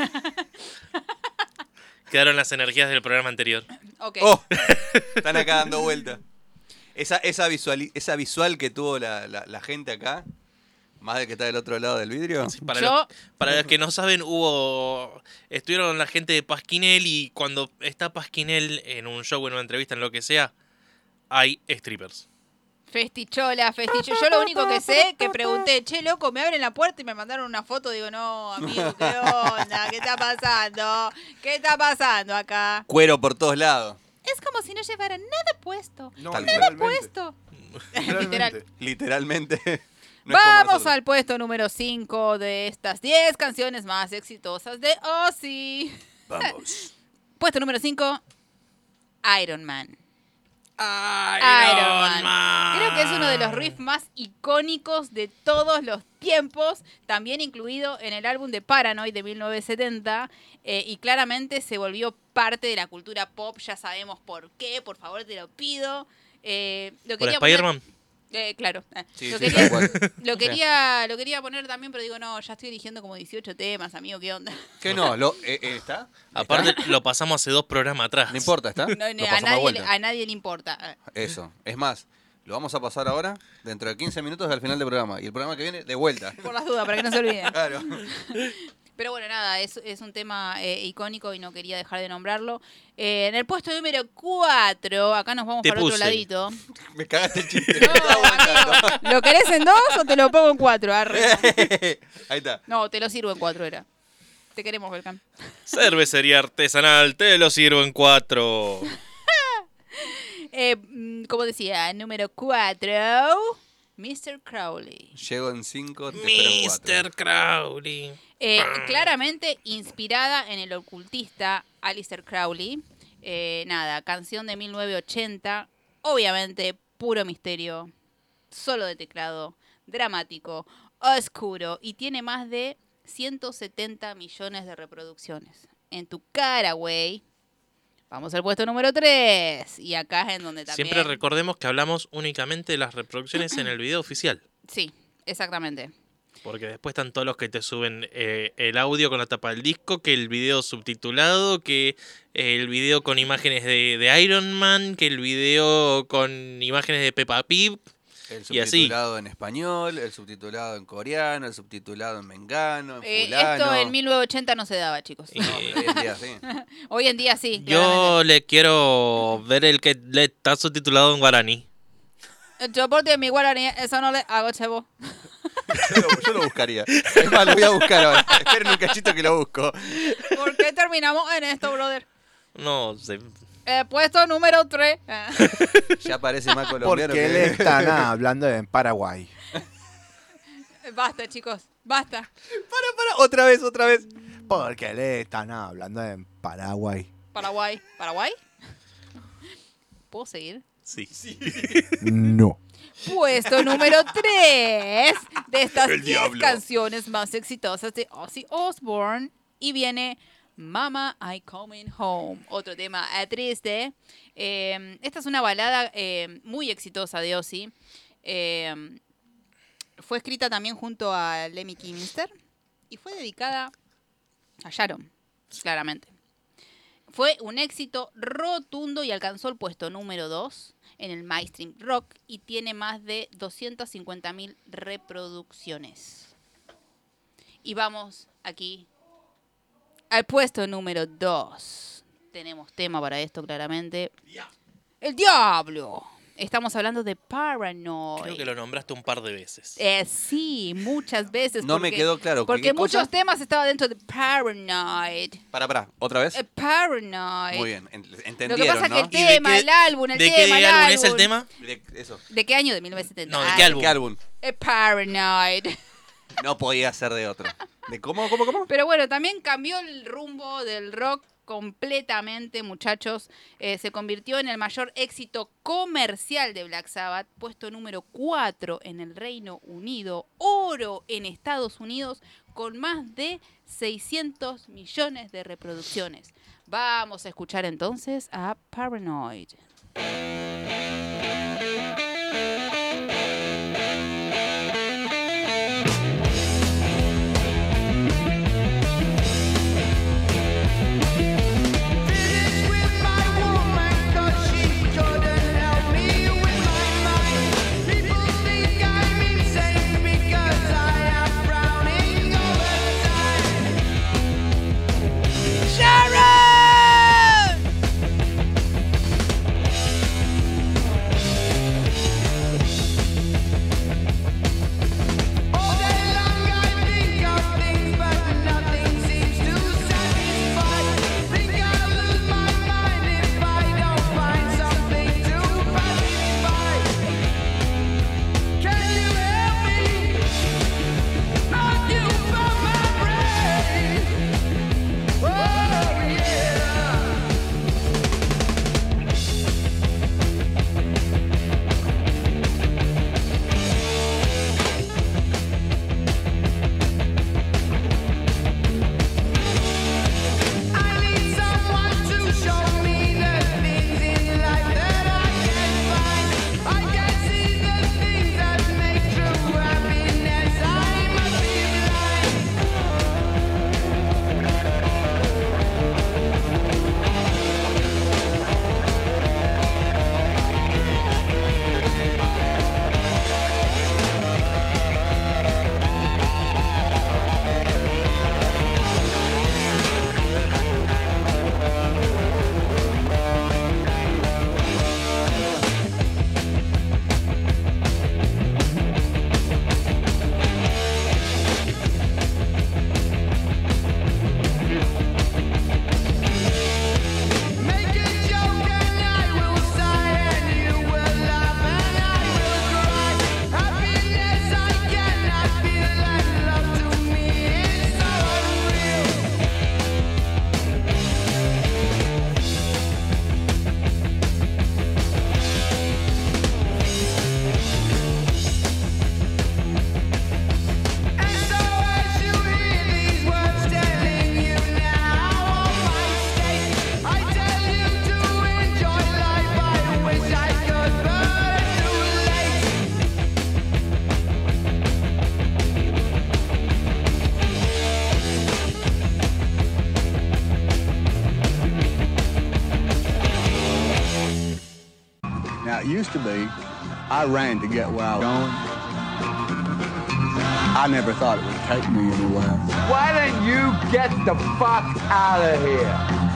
Quedaron las energías del programa anterior. ok. ¡Oh! Están acá dando vuelta. Esa, esa, visual, esa visual que tuvo la, la, la gente acá, más de que está del otro lado del vidrio. Para, Yo- los, para los que no saben, hubo. Estuvieron la gente de Pasquinel y cuando está Pasquinel en un show, en una entrevista, en lo que sea, hay strippers. Festichola, festichola. Yo lo único que sé, que pregunté, che, loco, me abren la puerta y me mandaron una foto. Digo, no, amigo, ¿qué onda? ¿Qué está pasando? ¿Qué está pasando acá? Cuero por todos lados. Es como si no llevaran nada puesto. No, Tal Nada literalmente. puesto. Literalmente. Literalmente. No es como Vamos nosotros. al puesto número cinco de estas diez canciones más exitosas de Ozzy. Vamos. Puesto número cinco, Iron Man. Iron, Man. Creo que es uno de los riffs más icónicos de todos los tiempos, también incluido en el álbum de Paranoid de mil novecientos setenta, eh, y claramente se volvió parte de la cultura pop, ya sabemos por qué, por favor te lo pido. Eh, lo ¿Por quería poner- Spider-Man? Eh, claro. Eh, Sí, lo, sí, quería, tal cual. lo, quería, lo quería poner también, pero digo, no, ya estoy eligiendo como dieciocho temas, amigo, ¿qué onda? ¿Qué no? Lo, eh, eh, ¿Está? Aparte, ¿Está? lo pasamos hace dos programas atrás. No importa, ¿está? No, Lo no, a, pasamos a nadie, vuelta. a nadie le importa. Eh, Eso. Es más, Lo vamos a pasar ahora, dentro de quince minutos al final del programa. Y el programa que viene, de vuelta. Por las dudas, para que no se olviden. Claro. Pero bueno, nada, es, es un tema eh, icónico y no quería dejar de nombrarlo. Eh, en el puesto número cuatro, acá nos vamos Te para otro puse. ladito. Me cagaste el chiste. No, amigo, ¿lo querés en dos o te lo pongo en cuatro? Arre. Ahí está. No, te lo sirvo en cuatro, era. Te queremos, Belcam. Cervecería artesanal, te lo sirvo en cuatro. Eh, mm, como decía, número cuatro, mister Crowley. Llego en cinco, te espero en cuatro. mister Crowley. Eh, claramente inspirada en el ocultista Aleister Crowley. Eh, nada, canción de mil novecientos ochenta. Obviamente, puro misterio. Solo de teclado. Dramático. Oscuro. Y tiene más de ciento setenta millones de reproducciones. En tu cara, güey. Vamos al puesto número tres. Y acá es en donde también... Siempre recordemos que hablamos únicamente de las reproducciones en el video oficial. Sí, exactamente. Porque después están todos los que te suben eh, el audio con la tapa del disco, que el video subtitulado, que eh, el video con imágenes de, de Iron Man, que el video con imágenes de Peppa Pig. El Y así. subtitulado en español, el subtitulado en coreano, el subtitulado en mengano, en Eh, fulano. esto en mil novecientos ochenta no se daba, chicos. Y- No, pero hoy en día sí. Hoy en día sí. Yo le quiero ver el que le está subtitulado en guaraní. claramente. Yo por mi guaraní, eso no le hago, chavo. Yo lo, yo lo buscaría. Es más, lo voy a buscar ahora. Esperen un cachito que lo busco. ¿Por qué terminamos en esto, brother? No sé. Eh, puesto número tres. Ya parece más colombiano Porque él que... está nada, hablando en Paraguay. Basta, chicos. Basta. Para, para, otra vez, otra vez. Porque él está nada, hablando en Paraguay. Paraguay. ¿Paraguay? ¿Puedo seguir? Sí. No. Puesto número tres de estas El diez diablo. canciones más exitosas de Ozzy Osbourne. Y viene Mama, I Coming Home. Otro tema eh, triste. Eh, esta es una balada eh, muy exitosa de Ozzy. Eh, fue escrita también junto a Lemmy Kilmister. Y fue dedicada a Sharon, claramente. Fue un éxito rotundo y alcanzó el puesto número dos en el mainstream rock y tiene más de doscientas cincuenta mil reproducciones. Y vamos aquí al puesto número dos. Tenemos tema para esto, claramente. ¡El diablo! Estamos hablando de Paranoid. Creo que lo nombraste un par de veces. Eh, sí, muchas veces. No me porque- quedó claro. Porque ¿qué muchos cosa? temas estaban dentro de Paranoid. Para, para, otra vez. Eh, Paranoid. Muy bien, en- Lo que entendieron, pasa ¿no? es que ¿Y el de tema, qué- el álbum, el ¿De tema, qué el álbum álbum. es el tema? De- Eso. ¿De qué año? De mil novecientos setenta. No, ¿de Ah, qué álbum? ¿Qué álbum? eh, Paranoid. No podía ser de otro. ¿De cómo, cómo, cómo? Pero bueno, también cambió el rumbo del rock completamente, muchachos. Eh, se convirtió en el mayor éxito comercial de Black Sabbath, puesto número cuatro en el Reino Unido, oro en Estados Unidos, con más de seiscientos millones de reproducciones. Vamos a escuchar entonces a Paranoid. used to be, I ran to get where I was going. I never thought it would take me anywhere. Why don't you get the fuck out of here?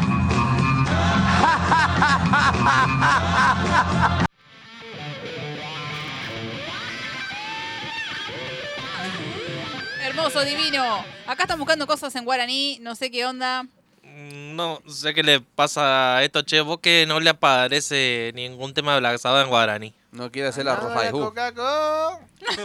Hermoso, divino. Acá están buscando cosas en guaraní, no sé qué onda. No sé qué le pasa a esto, che. Vos que no le aparece ningún tema de Black Sabbath en guaraní. No quiere hacer la roja de Who. Coca-Cola.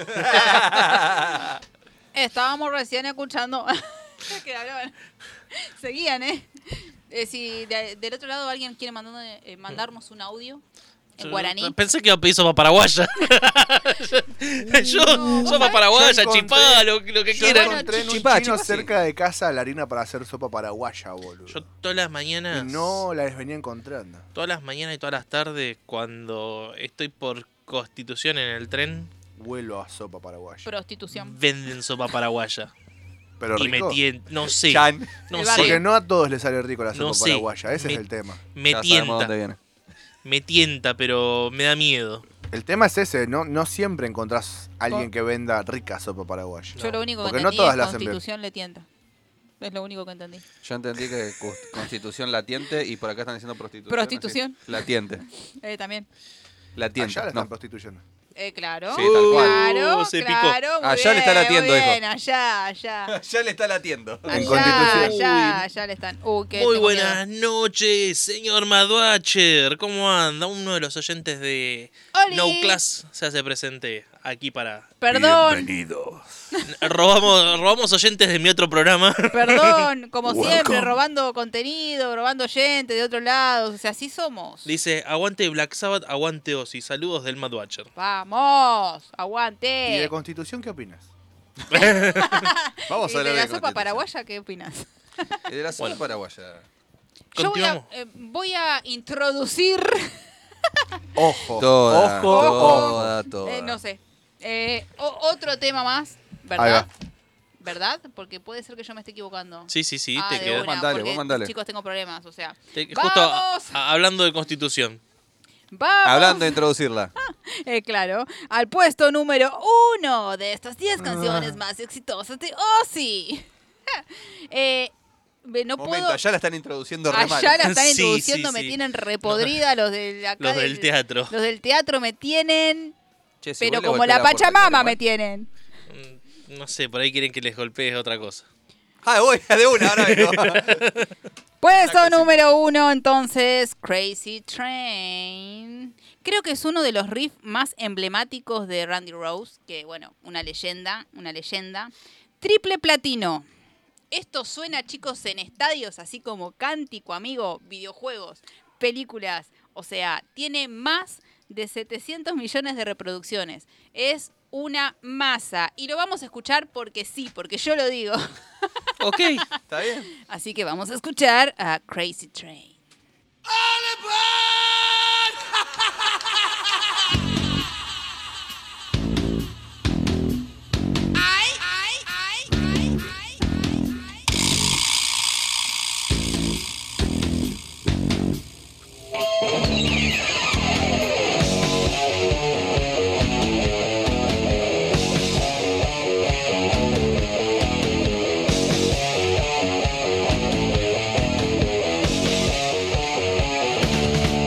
Estábamos recién escuchando que hablaban. Seguían, ¿eh? Eh, si de- del otro lado alguien quiere mandando- eh, mandarnos un audio en guaraní. Pensé que iba a pedir sopa paraguaya. yo, No, sopa vos paraguaya, Yo encontré- chipá, lo, lo que Yo quieran. bueno, encontré en un chipá, chino chipá, sí. cerca de casa la harina para hacer sopa paraguaya, boludo. Yo todas las mañanas. Y no la venía encontrando. Todas las mañanas y todas las tardes, cuando estoy por Constitución en el tren, Vuelo a sopa paraguaya. Prostitución. venden sopa paraguaya. Pero y me rico. tientan. No sé. Chan. No El sé. barrio. Porque no a todos les sale rico la sopa No sé. paraguaya. Ese Me- es el tema. Me Ya sabemos tienta. dónde viene. Me tienta, pero me da miedo. El tema es ese. No, no siempre encontrás a alguien Con- que venda rica sopa paraguaya. Yo lo único que Porque no entendí todas es la hacen bien. Constitución le tienta. Es lo único que entendí. Yo entendí que cu- constitución latiente y por acá están diciendo prostitución. Prostitución. así. Latiente. Eh, también. Latiente. Allá la están No. prostituyendo. Eh, claro. Sí, tal cual. Claro, Uh, se picó. claro. Muy Allá le está bien, latiendo, muy hijo. bien, allá, allá. Ya le está latiendo. En Allá, Constitución. allá, allá le están. Uh, qué Muy tengo buenas miedo. noches, señor Madwatcher. ¿Cómo anda? Uno de los oyentes de ¡Oli! No Class se hace presente aquí para... Perdón, Bienvenidos. Robamos, robamos oyentes de mi otro programa. perdón, como siempre, Welcome. robando contenido, robando gente de otro lado. O sea, así somos. Dice, aguante Black Sabbath, aguante Ozzy. Saludos del Madwatcher. Vamos, ¿Y de aguante. Constitución qué opinas? Vamos ¿Y a hablar de la de sopa Constitución. paraguaya qué opinas? Y de la sopa Bueno. paraguaya. Yo voy a, Continuamos. eh, voy a introducir, Ojo. Toda, Ojo. Ojo. toda, toda. eh, no sé, eh, o- otro tema más, Ahí ¿verdad? va. ¿Verdad? Porque puede ser que yo me esté equivocando. Sí, sí, sí, Ah, te de queda. una, Mandale, porque, vos mandale. chicos, tengo problemas, o sea. Te- justo a- ¡Vamos! a- hablando de Constitución. Vamos, Hablando de introducirla. eh, claro, al puesto número uno de estas diez canciones más exitosas de Ozzy. eh, ve, no Momento, puedo... allá la están introduciendo re mal. Allá la están Sí, introduciendo, sí, me sí. tienen repodrida los de acá Los del teatro. Los del teatro me tienen, Che, si pero vos le como golpeás la puerta, Pachamama ¿querés me mal? tienen. Mm, No sé, por ahí quieren que les golpees otra cosa. Ah, voy, de una, ahora vengo. Puesto número uno, entonces, Crazy Train. Creo que es uno de los riffs más emblemáticos de Randy Rose, que bueno, una leyenda, una leyenda. Triple platino. Esto suena, chicos, en estadios, así como cántico, amigo, videojuegos, películas. O sea, tiene más de setecientos millones de reproducciones. Es una masa. Y lo vamos a escuchar porque sí, porque yo lo digo. Ok. ¿Está bien? Así que vamos a escuchar a Crazy Train. Thank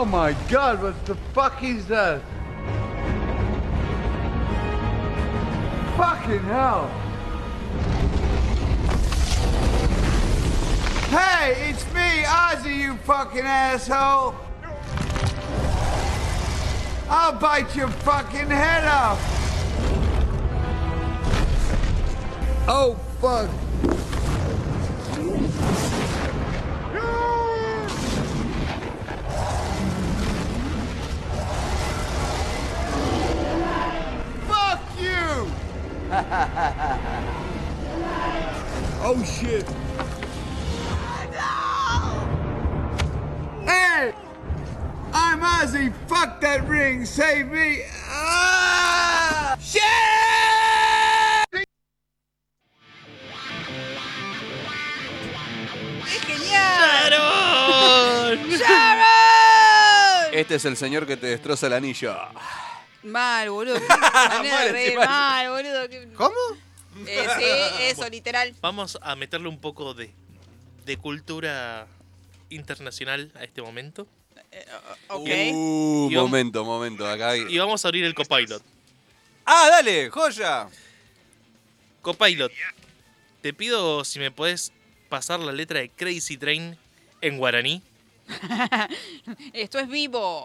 Oh my god, what the fuck is that? Fucking hell. Hey, it's me, Ozzy, you fucking asshole. I'll bite your fucking head off. Oh, fuck. Fuck you! Oh, shit. Hey! I'm Ozzy. Fuck that ring. Save me. Ah! Shit! ¡Qué genial! ¡Sharon! ¡Sharon! Este es el señor que te destroza el anillo. Mal, boludo. Qué manera Mal de reír, encima. mal, boludo. qué- ¿Cómo? Eh, sí, eso, literal. Vamos a meterle un poco de, de cultura internacional a este momento. Ok. Uh, Y vamos- momento, momento. Acá hay... Y vamos a abrir el Copilot. ¡Ah, dale! ¡Joya! Copilot, te pido si me podés pasar la letra de Crazy Train en guaraní. Esto es vivo.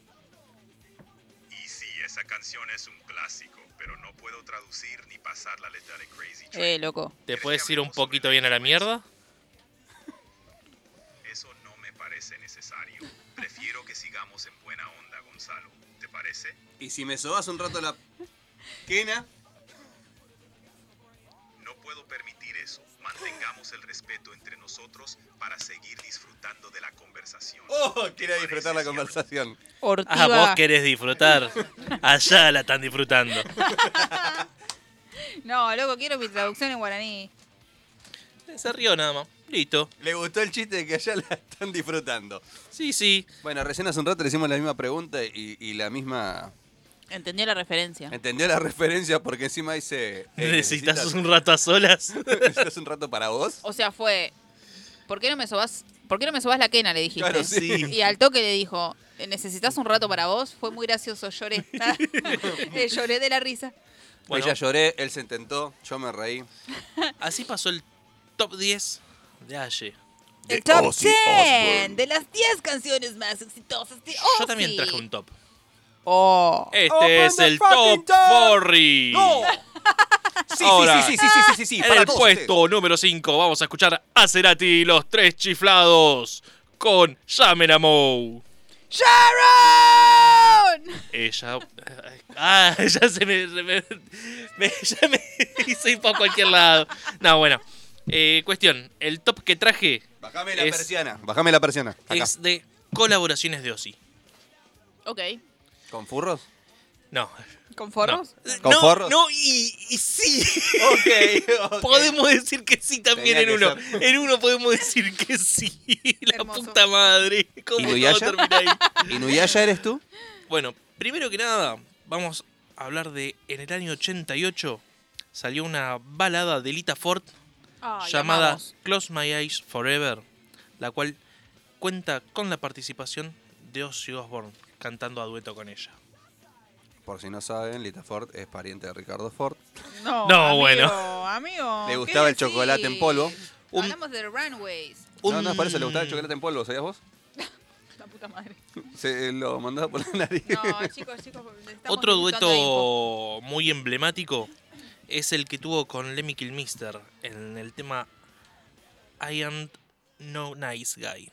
Y sí, esa canción es un clásico, pero no puedo traducir ni pasar la letra de Crazy Train. Eh, loco. ¿Te puedes ir un poquito bien a la mierda? Eso no me parece necesario. Prefiero que sigamos en buena onda, Gonzalo. ¿Te parece? Y si me sobas un rato la... quena... No puedo permitir eso. Mantengamos el respeto entre nosotros para seguir disfrutando de la conversación. ¡Oh! Quiere disfrutar la conversación. Ortiva. Ah, vos querés disfrutar. Allá la están disfrutando. No, loco, quiero mi traducción en guaraní. Se rió nada más. Listo. Le gustó el chiste de que allá la están disfrutando. Sí, sí. Bueno, recién hace un rato le hicimos la misma pregunta y, y la misma... Entendió la referencia. Entendió la referencia porque encima dice... eh, ¿Necesitas un rato a solas? ¿Necesitas un rato para vos? O sea, fue. ¿Por qué no me sobás? ¿Por qué no me sobás la quena? Le dijiste. Claro, sí. Y al toque le dijo, ¿necesitas un rato para vos? Fue muy gracioso, lloré. Eh, lloré de la risa. Bueno, Ella lloré, él se intentó, yo me reí. así pasó el top diez de Aye. De El top Ozzy diez Osbourne. de las diez canciones más exitosas de Yo también Ozzy. traje un top. Oh. Este Open es the el fucking top top. Forry. ¡No! Sí, Ahora, sí, sí, sí, sí, sí, sí, sí, En para el todos puesto número cinco vamos a escuchar a Cerati y los tres chiflados con Llamen a Moe. ¡Sharon! Ella. Ah, ya se me. se me- me- ya me hizo ir para cualquier lado. No, bueno. Eh, cuestión: el top que traje ustedes. Bajame la Es- persiana, bajame la persiana. Acá. es de colaboraciones de Ozzy. Ok. ¿Con furros? No. ¿Con forros? ¿Con no, forros? no, y, y sí. Ok, ok. Podemos decir que sí también Tenía en que uno. ser. En uno podemos decir que sí. La Hermoso. puta madre. ¿Cómo todo ¿Inuyasha? termina ahí? ¿Inuyasha eres tú? Bueno, primero que nada, vamos a hablar de. En el año ochenta y ocho salió una balada de Lita Ford Ay, llamada amamos. Close My Eyes Forever, la cual cuenta con la participación de Ozzy Osbourne cantando a dueto con ella. Por si no saben, Lita Ford es pariente de Ricardo Ford. No, No, amigo, bueno. Amigo, Le ¿qué gustaba el decís? chocolate en polvo. Un- Hablamos de Runways. No, no, Un- por eso le gustaba el chocolate en polvo, ¿sabías vos? La puta madre. Se lo mandaba por la nariz. No, chicos, chicos. necesitamos Otro un montón de info. dueto muy emblemático es el que tuvo con Lemmy Kilmister en el tema I Am No Nice Guy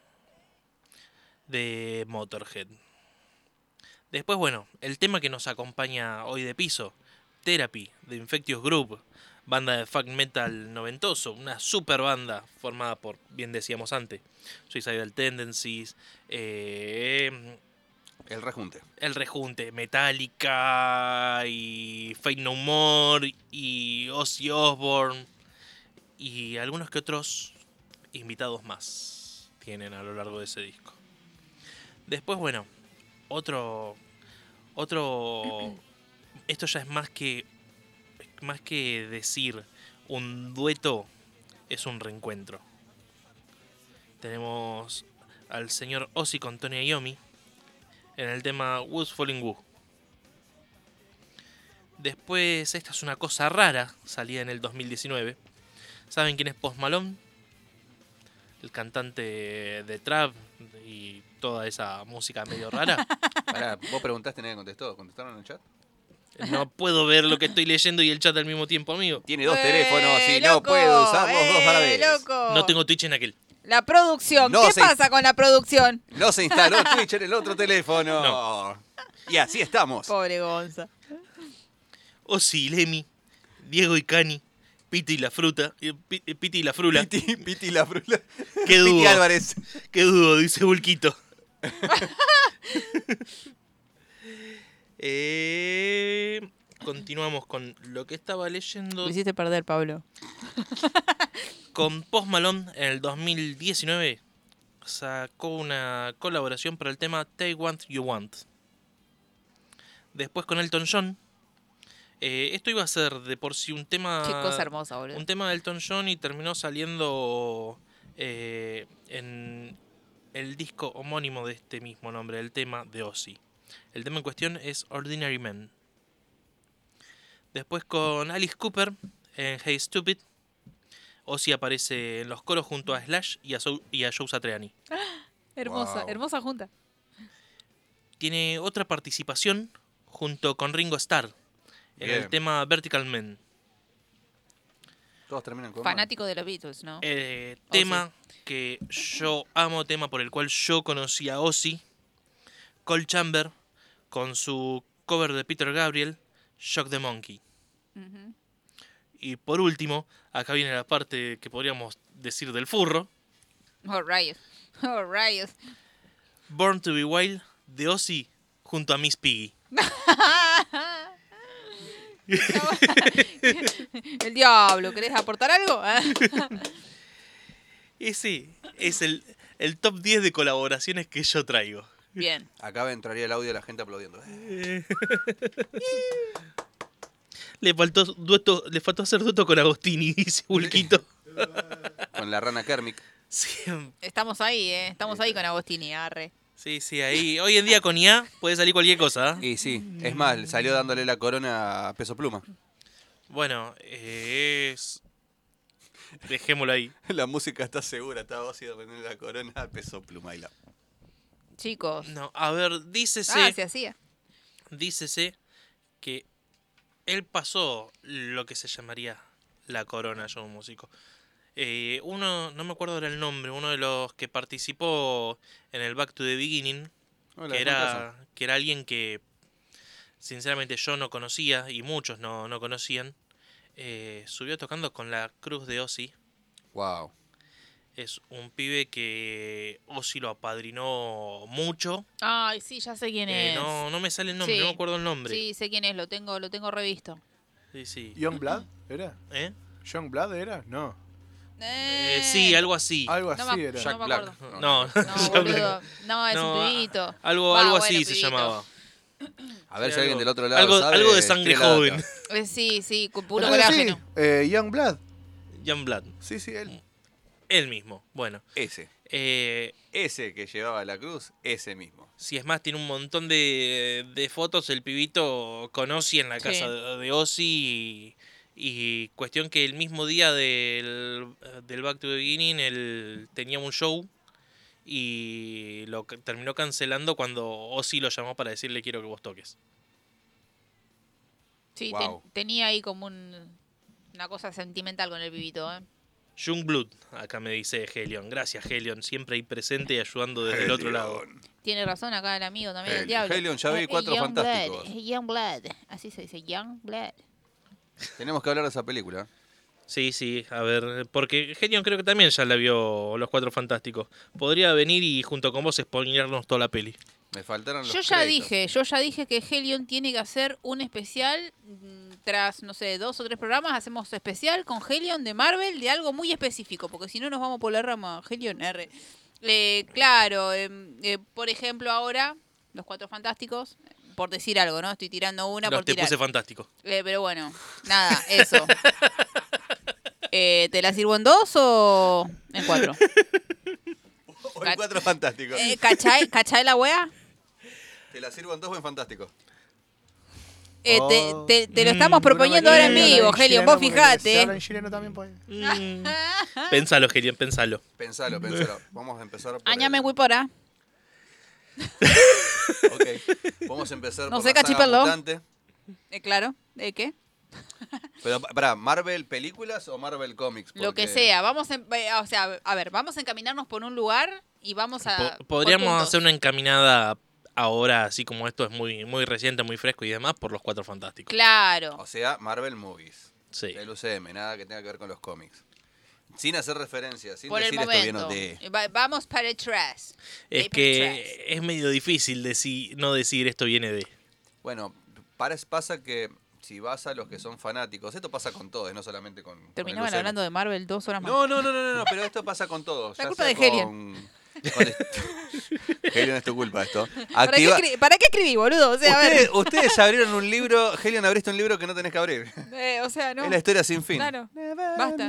de Motorhead. Después, bueno, el tema que nos acompaña hoy de piso, Therapy de Infectious Group, banda de fuck metal noventoso, una super banda formada por, bien decíamos antes, Suicidal Tendencies, eh, El rejunte. El Rejunte, Metallica y Fate No More y Ozzy Osbourne y algunos que otros invitados más tienen a lo largo de ese disco. Después, bueno, otro otro esto ya es más que más que decir un dueto, es un reencuentro. Tenemos al señor Ozzy con Tony Iommi en el tema Who's Falling Who. Después, esta es una cosa rara, salida en el dos mil diecinueve. ¿Saben quién es Post Malone? El cantante de trap y toda esa música medio rara. Pará, vos preguntaste, nadie contestó. ¿Contestaron en el chat? No puedo ver lo que estoy leyendo y el chat al mismo tiempo, amigo. Tiene dos ¡Eh, teléfonos y no loco! puede usar los dos a la ¡Eh, vez. loco! No tengo Twitch en aquel. La producción. No ¿Qué se- pasa con la producción? No se instaló Twitch en el otro teléfono. No. Y así estamos. Pobre Gonza. Ozzy y Lemmy, Diego y Cani, Piti y la fruta, eh, Pi- eh, Piti y la frula. Piti, Piti la frula. Qué dúo. Piti Álvarez. Qué dudo, dice Bulquito. Eh, continuamos con lo que estaba leyendo. Lo hiciste perder, Pablo. Con Post Malone en el dos mil diecinueve sacó una colaboración para el tema Take What You Want. Después con Elton John. Eh, esto iba a ser de por sí un tema. Qué cosa hermosa, boludo. Un tema de Elton John y terminó saliendo eh, en el disco homónimo de este mismo nombre, el tema de Ozzy. El tema en cuestión es Ordinary Man. Después con Alice Cooper en Hey Stupid, Ozzy aparece en los coros junto a Slash y a, Joe, y a Joe Satriani. Hermosa, Wow. hermosa junta. Tiene otra participación junto con Ringo Starr en Bien. el tema Vertical Man. Todos terminan con Fanático de los Beatles, ¿no? Eh, Ozzy. tema que yo amo, tema por el cual yo conocí a Ozzy. Cole Chamber con su cover de Peter Gabriel, Shock the Monkey. Ujú. Y por último, acá viene la parte que podríamos decir del furro. Oh, rayos. Oh, rayos. Born to be Wild de Ozzy junto a Miss Piggy. El diablo, ¿querés aportar algo? Ese es el, el top diez de colaboraciones que yo traigo. Bien. Acá entraría el audio de la gente aplaudiendo. Le faltó dueto, le faltó hacer dueto con Agostini, dice Bulquito. Con la rana Kermit. Sí, Estamos ahí, ¿eh? Estamos ahí con Agostini, arre. sí, sí, ahí. Hoy en día con I A puede salir cualquier cosa. ¿eh? Y sí, es más, salió dándole la corona a Peso Pluma. Bueno, eh, es... Dejémoslo ahí. La música está segura, está Ozzy dándole la corona a Peso Pluma. Y la... Chicos. No, a ver, dícese, Ah, se hacía. dícese que él pasó lo que se llamaría la corona, yo un músico. Eh, uno, no me acuerdo era el nombre, uno de los que participó en el Back to the Beginning, Hola, que ¿cómo era, que era alguien que sinceramente yo no conocía y muchos no, no conocían, eh, subió tocando con la cruz de Ozzy. Wow. Es un pibe que Ozzy lo apadrinó mucho. Ay, sí, ya sé quién Eh, es. no, no me sale el nombre, Sí. no me acuerdo el nombre. Sí, sé quién es, lo tengo, lo tengo revisto. Sí, sí. ¿Young Blood era? ¿Eh? ¿Young Blood era? No. Eh, sí, algo así. Algo No así me- era. no Jack me Black. acuerdo. No, No, Jack boludo. Black. No, es No, un a- pibito. Algo, Va, algo bueno, así se pibito. llamaba. A ver Sí, si alguien algo- del otro lado algo, sabe, algo de sangre tire la data. joven. Eh, sí, sí, con puro Ah, colágeno. sí, eh, Young Blood. Young Blood. Sí, sí, él. Él mismo. Bueno. Ese. Eh, Ese que llevaba la cruz, ese mismo. si es más, tiene un montón de, de fotos el pibito con Ozzy en la Sí. casa de, de Ozzy. Y, y cuestión que el mismo día del, del Back to the Beginning él tenía un show. Y lo ca- terminó cancelando cuando Ozzy lo llamó para decirle quiero que vos toques. Sí, Wow. ten- tenía ahí como un, una cosa sentimental con el pibito, ¿eh? Youngblood, acá me dice Helion. Gracias, Helion. Siempre ahí presente y ayudando desde el otro lado. Tiene razón acá el amigo también, el Helion. diablo. Helion, ya vi Eh, Cuatro Young Fantásticos. Blood, Young Blood, así se dice, Young Blood. Tenemos que hablar de esa película. Sí, sí, a ver, porque Helion creo que también ya la vio Los Cuatro Fantásticos. Podría venir y junto con vos spoilearnos toda la peli. Me faltaron los Yo ya créditos. dije, yo ya dije que Helion tiene que hacer un especial mm, tras, no sé, dos o tres programas, hacemos especial con Helion de Marvel de algo muy específico, porque si no nos vamos por la rama. Helion R. Eh, claro, em, eh, por ejemplo ahora, Los Cuatro Fantásticos, por decir algo, ¿no? Estoy tirando una Los por te tirar. puse fantástico. Eh, pero bueno, nada, eso. Eh, ¿Te la sirvo en dos o en cuatro? O en Cuatro Fantásticos. Eh, ¿cachai, ¿Cachai la wea? Te la sirvo en dos o en fantástico. Eh, te, Oh. te- te lo Mm, estamos proponiendo Uno me ahora en quiere vivo, hablar en Helio. chileno Vos porque Si fijate. habla en chileno también puede. Mm. Pensalo, Gelion, pensalo. Pensalo, pensalo. Vamos a empezar por Añame el- Wipora. Ok. Vamos a empezar No por sé, la saga cachipelo. mutante. Eh, claro. ¿De qué? Pero, para ¿Marvel películas o Marvel Comics? Lo que Porque- sea. Vamos a, em- eh, o sea, a ver, vamos a encaminarnos por un lugar y vamos a. Po- por Podríamos puntos. hacer una encaminada ahora, así como esto es muy, muy reciente, muy fresco y demás, por los Cuatro Fantásticos. Claro. O sea, Marvel Movies. Sí. El U C M, nada que tenga que ver con los cómics. Sin hacer referencia, sin Por el decir esto viene momento. de... Eh, va- Vamos para atrás. Es Eh, para atrás. que es medio difícil decir, no decir esto viene de. Bueno, para- pasa que si vas a los que son fanáticos, esto pasa con todos, no solamente con, con el Terminaban U C M. hablando de Marvel dos horas más. No, no, no, no, no, no, pero esto pasa con todos. La ya culpa sea de Helion. con- con est- Helion es tu culpa esto. ¿Para, qué Activa... escri- ¿Para qué escribí, boludo? O sea, a Ustedes, ver. ustedes abrieron un libro, Helion, abriste un libro que no tenés que abrir. Eh, o sea, no. Es la historia sin fin. Claro. Basta.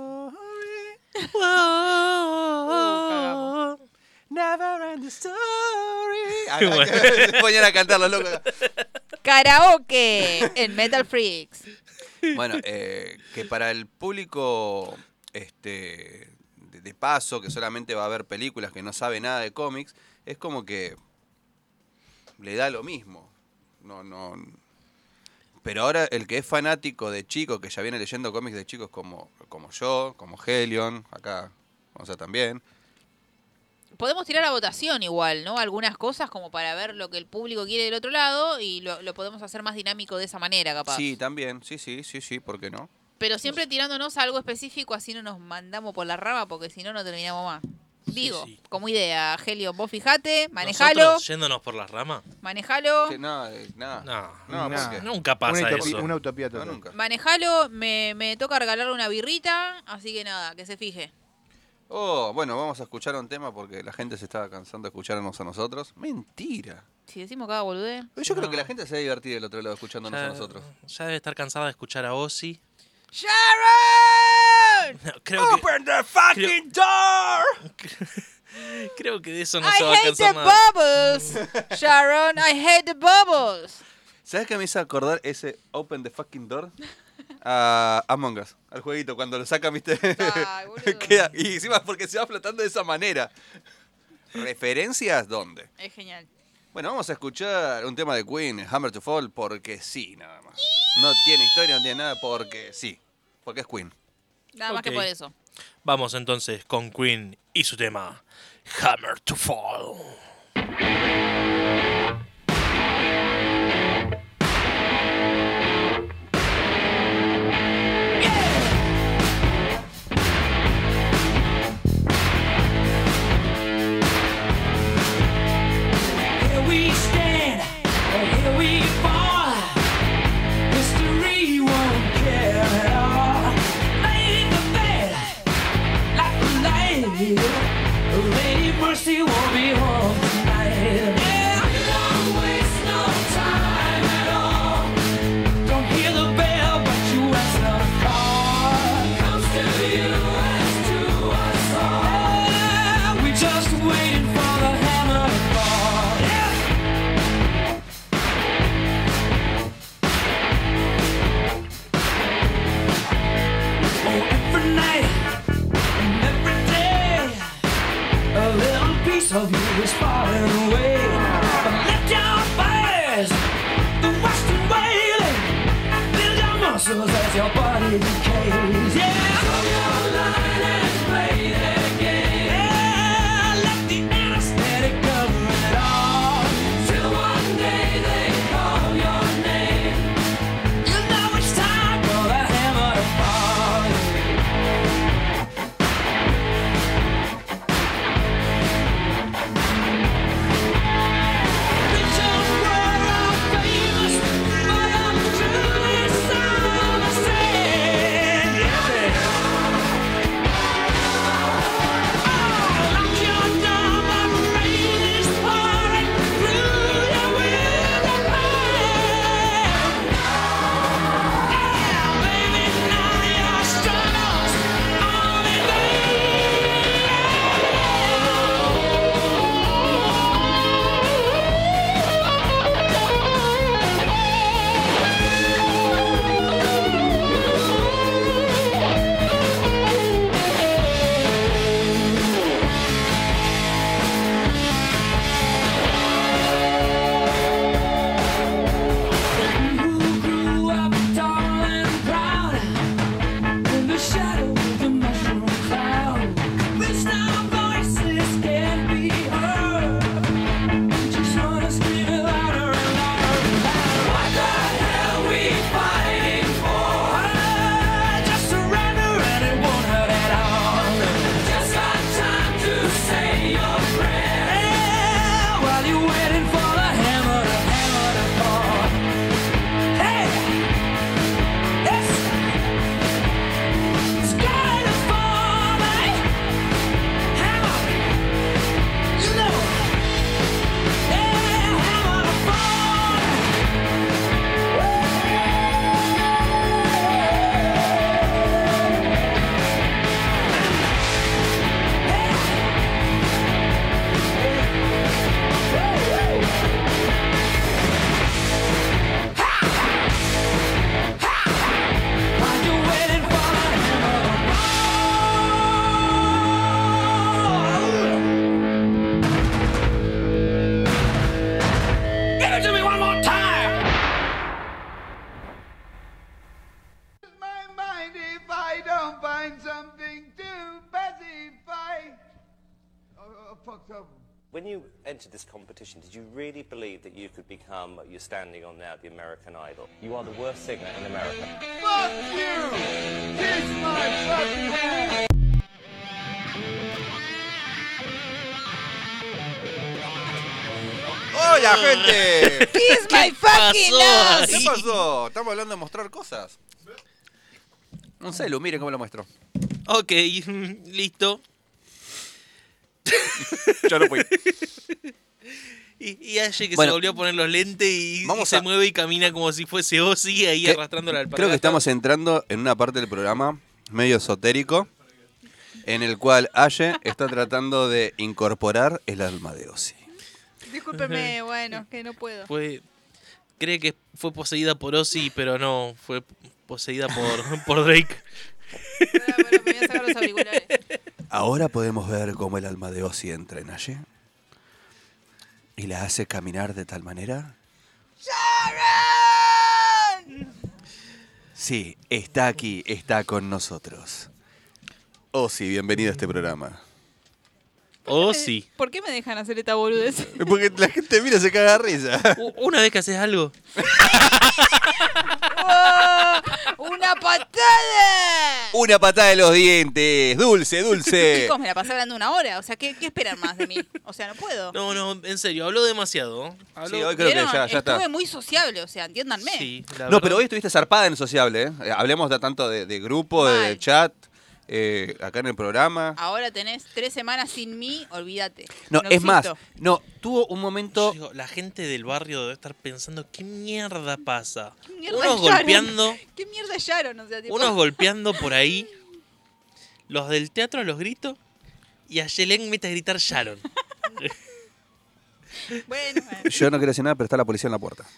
Oh. Never end the story. Acá, Bueno. se ponían a cantar los locos. Karaoke en Metal Freaks. Bueno, eh, que para el público este, de, de paso, que solamente va a ver películas, que no sabe nada de cómics, es como que le da lo mismo. No, no. Pero ahora el que es fanático de chico, que ya viene leyendo cómics de chicos como, como yo, como Helion, acá, o sea, también. Podemos tirar a votación igual, ¿no? Algunas cosas como para ver lo que el público quiere del otro lado y lo, lo podemos hacer más dinámico de esa manera, capaz. Sí, también, sí, sí, sí, sí, ¿por qué no? Pero siempre tirándonos a algo específico, así no nos mandamos por la rama, porque si no, no terminamos más. Digo, sí. como idea, Helio, vos fijate, manejalo, Nosotros yéndonos por las ramas. manejalo, Que no, eh, nada. No, No, ¿por qué? nunca Una pasa utopía, eso. una utopía No, total. nunca. manejalo, me, me toca regalarle una birrita, así que nada, que se fije. Oh, bueno, vamos a escuchar un tema porque la gente se estaba cansando de escucharnos a nosotros. Mentira. Si decimos cada boludez. Pero yo creo No. que la gente se va a divertir del otro lado escuchándonos Ya, a nosotros. ya debe estar cansada de escuchar a Ozzy. ¡Sharon! No, creo que, the fucking door! creo que de eso no I se va a hate the cansar nada. bubbles! Sharon, I hate the bubbles! ¿Sabes qué me hizo acordar ese Open the fucking door? A Among Us, al jueguito, cuando lo sacan, viste. Ay, boludo. Queda- y encima porque se va flotando de esa manera. ¿Referencias dónde? Es genial. Bueno, vamos a escuchar un tema de Queen, Hammer to Fall, porque sí, nada más. No tiene historia, no tiene nada, porque sí. Porque es Queen. Nada más que Ok. por eso. Vamos entonces con Queen y su tema Hammer to Fall. Here we stand, or here we fall. History won't care at all. Lady the bed, like a lady. Lady Mercy won't be home tonight. Yeah, don't waste no time at all. Don't hear the bell, but you answer the call. Comes to you as to us all. Yeah, we just waiting for the hammer to fall. Yeah. Oh, every night and every day, a little piece of you is falling away. But lift your fires, the western wailing, build your muscles as your body decays. Yeah, draw your line and play their game. Yeah, let the anesthetic cover it all. Till one day they call your name. You know it's time for the hammer to fall. The children were all famous, but I'm truly so understand. When you entered this competition, did you really believe that you could become what you're standing on now, the American Idol? You are the worst singer in America. Fuck you! Kiss my fucking ass! ¡Hola, gente! Kiss my fucking pasó? ass. ¿Qué pasó? Estamos hablando de mostrar cosas. Un celu, miren cómo lo muestro. Ok, listo. Yo no fui. Y, y Aye que Bueno, se volvió a poner los lentes y, vamos y se a- mueve y camina como si fuese Ozzy ahí Que- arrastrándola al Creo que alpargata. estamos entrando en una parte del programa medio esotérico en el cual Aye está tratando de incorporar el alma de Ozzy. Discúlpeme, bueno, que no puedo. Fue, cree que fue poseída por Ozzy, pero no, fue poseída por, por Drake. Pará, pará, me voy a sacar los auriculares. Ahora podemos ver cómo el alma de Ozzy entra en Aye y la hace caminar de tal manera. ¡Sharon! Sí, está aquí, está con nosotros. Ozzy, bienvenido a este programa. Ozzy. ¿Por qué me dejan hacer esta boludez? Porque la gente mira y se caga de risa. U- Una vez que haces algo, ¡Oh! ¡Una patada! Una patada de los dientes, dulce, dulce. Chicos, me la pasé hablando una hora. O sea, ¿qué, qué esperan más de mí? O sea, no puedo. no, no, en serio, habló demasiado. Habló, Sí, hoy creo que ¿Vieron? ya, ya Estuve está. muy sociable, o sea, entiéndanme. Sí, la No, verdad. pero hoy estuviste zarpada en sociable, ¿eh? Eh, Hablemos de tanto de, de grupo, de, Mal. chat, eh, acá en el programa. Ahora tenés tres semanas sin mí, olvídate. No, es más, existo. no, tuvo un Yo momento. digo, la gente del barrio debe estar pensando, ¿qué mierda pasa? ¿Qué mierda Unos es Sharon? golpeando, ¿Qué mierda es Sharon? O sea, tipo... unos golpeando por ahí, los del teatro a los gritos, y a Yelén mete a gritar Sharon. Bueno, bueno. Yo no quiero decir nada, pero está la policía en la puerta.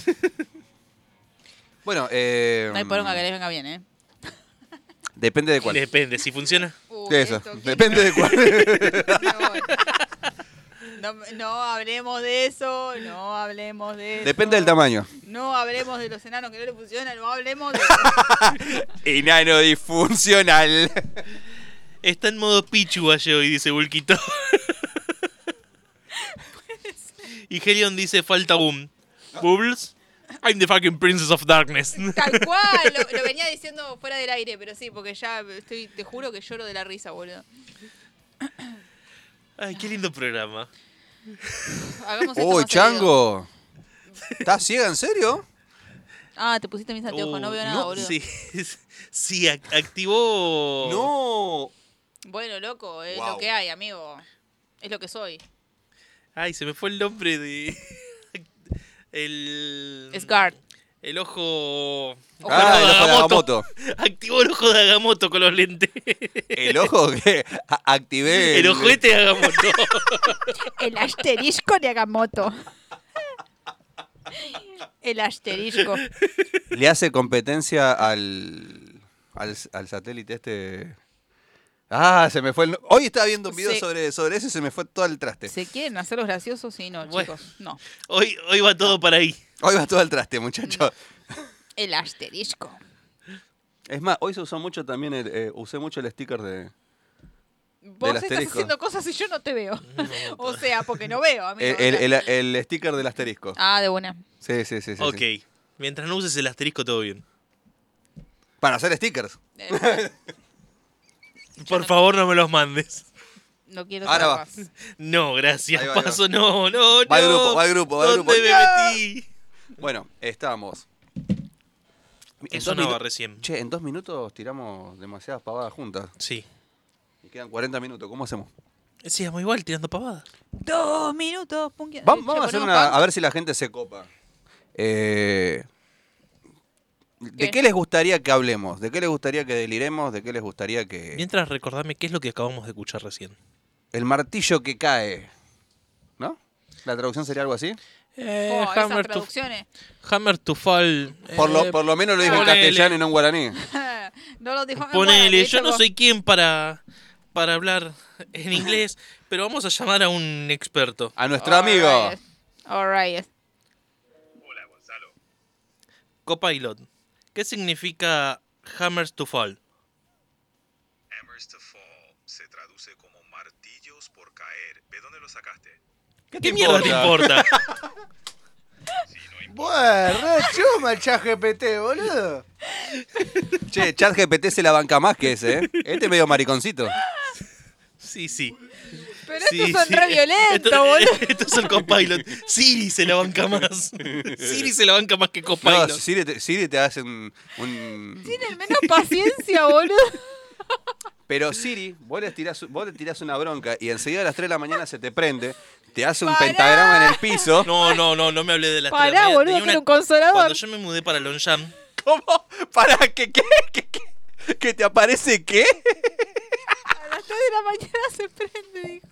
Bueno, eh, No hay poronga que les venga bien, ¿eh? depende de cuál. Depende, si funciona. Uy, Eso, esto, ¿quién- depende de cuál. Me voy. No, no hablemos de eso, no hablemos de eso. Depende del tamaño. No hablemos de los enanos que no le funcionan, no hablemos de... Enano disfuncional. Está en modo Pichu ayer hoy, dice Bulquito. Y Helion dice, falta boom. Bubbles, I'm the fucking princess of darkness. Tal cual, lo, lo venía diciendo fuera del aire, pero sí, porque ya estoy, te juro que lloro de la risa, boludo. Ay, qué lindo programa. Hagamos esto Uy, más Chango. ¿Estás ciega en serio? seguido. Ah, te pusiste mis anteojos, no Oh, veo nada, no, boludo. Sí, sí, ac- activó... No. Bueno, loco, es Wow. lo que hay, amigo. Es lo que soy. Ay, se me fue el nombre de... El... Scar. El ojo... Ah, el ojo de Agamotto. Agamotto. Activó el ojo de Agamotto con los lentes. El ojo que a- activé. El ojete de Agamotto. El asterisco de Agamotto. El asterisco. Le hace competencia al, al, al satélite este. Ah, se me fue el. no- Hoy estaba viendo un video Sí. sobre, sobre eso y se me fue todo el traste. ¿Se quieren hacer los graciosos? Sí, no, Bueno. chicos. No. Hoy, hoy va todo para ahí. Hoy va todo el traste, muchachos. El asterisco. Es más, hoy se usó mucho también, el, eh, usé mucho el sticker de. Vos estás asterisco. haciendo cosas y yo no te veo. O sea, porque no veo, amigo. El, o sea. el- el- el sticker del asterisco. Ah, de buena. Sí, sí, sí. sí, Ok. sí. Mientras no uses el asterisco, todo bien. Para hacer stickers. Eh, Por favor, no me los mandes. no quiero Ahora va. trampas. No, gracias. Ahí va, ahí va. Paso, no, no, Va al no. grupo, va al grupo, va al grupo. ¿Dónde me ¡No! metí? Bueno, estamos. En Eso dos no va minu- recién. Che, en dos minutos tiramos demasiadas pavadas juntas. Sí. Y quedan cuarenta minutos. ¿Cómo hacemos? Sí, estamos igual tirando pavadas. Dos minutos. pum, que- Vamos, ¿le vamos a hacer ponemos una. pan? A ver si la gente se copa. Eh, ¿De ¿Qué? qué les gustaría que hablemos? ¿De qué les gustaría que deliremos? ¿De qué les gustaría que. Mientras, recordame qué es lo que acabamos de escuchar recién. El martillo que cae. ¿No? ¿La traducción sería algo así? Eh, Oh, esas hammer, to, traducciones. hammer to fall. Por lo, eh, por lo menos lo dije en ponele. castellano y no en guaraní. No lo dijo. Ponele, Bueno, yo no dicho, soy quien para, para hablar en inglés, pero vamos a llamar a un experto. A nuestro amigo. Alright. Alright. Hola, Gonzalo. Copilot. ¿Qué significa hammers to fall? Hammers to fall se traduce como martillos por caer ¿De dónde lo sacaste? ¿Qué, ¿Qué mierda te importa? Bueno, re chuma el chat G P T, boludo. Che, ChatGPT se la banca más que ese, ¿eh? Este es medio mariconcito. Sí, sí. Pero Sí, estos son sí. re violentos, Esto- boludo. Estos son Copilot. Siri se la banca más. Siri se la banca más que No, Copilot. Siri te, Siri te hace un, un- Tienen menos paciencia, boludo. Pero Siri, vos le, tirás, vos le tirás una bronca y enseguida a las tres de la mañana se te prende, te hace un Pará. pentagrama en el piso. No, no, no, no me hablé de las tres de la Pará, mañana. boludo, Tenía que era un una- consolador. Cuando yo me mudé para Longchamp, ¿Cómo? ¿Para qué? ¿Qué? ¿Qué? ¿Qué? ¿Que te aparece qué? A las tres de la mañana se prende, dijo.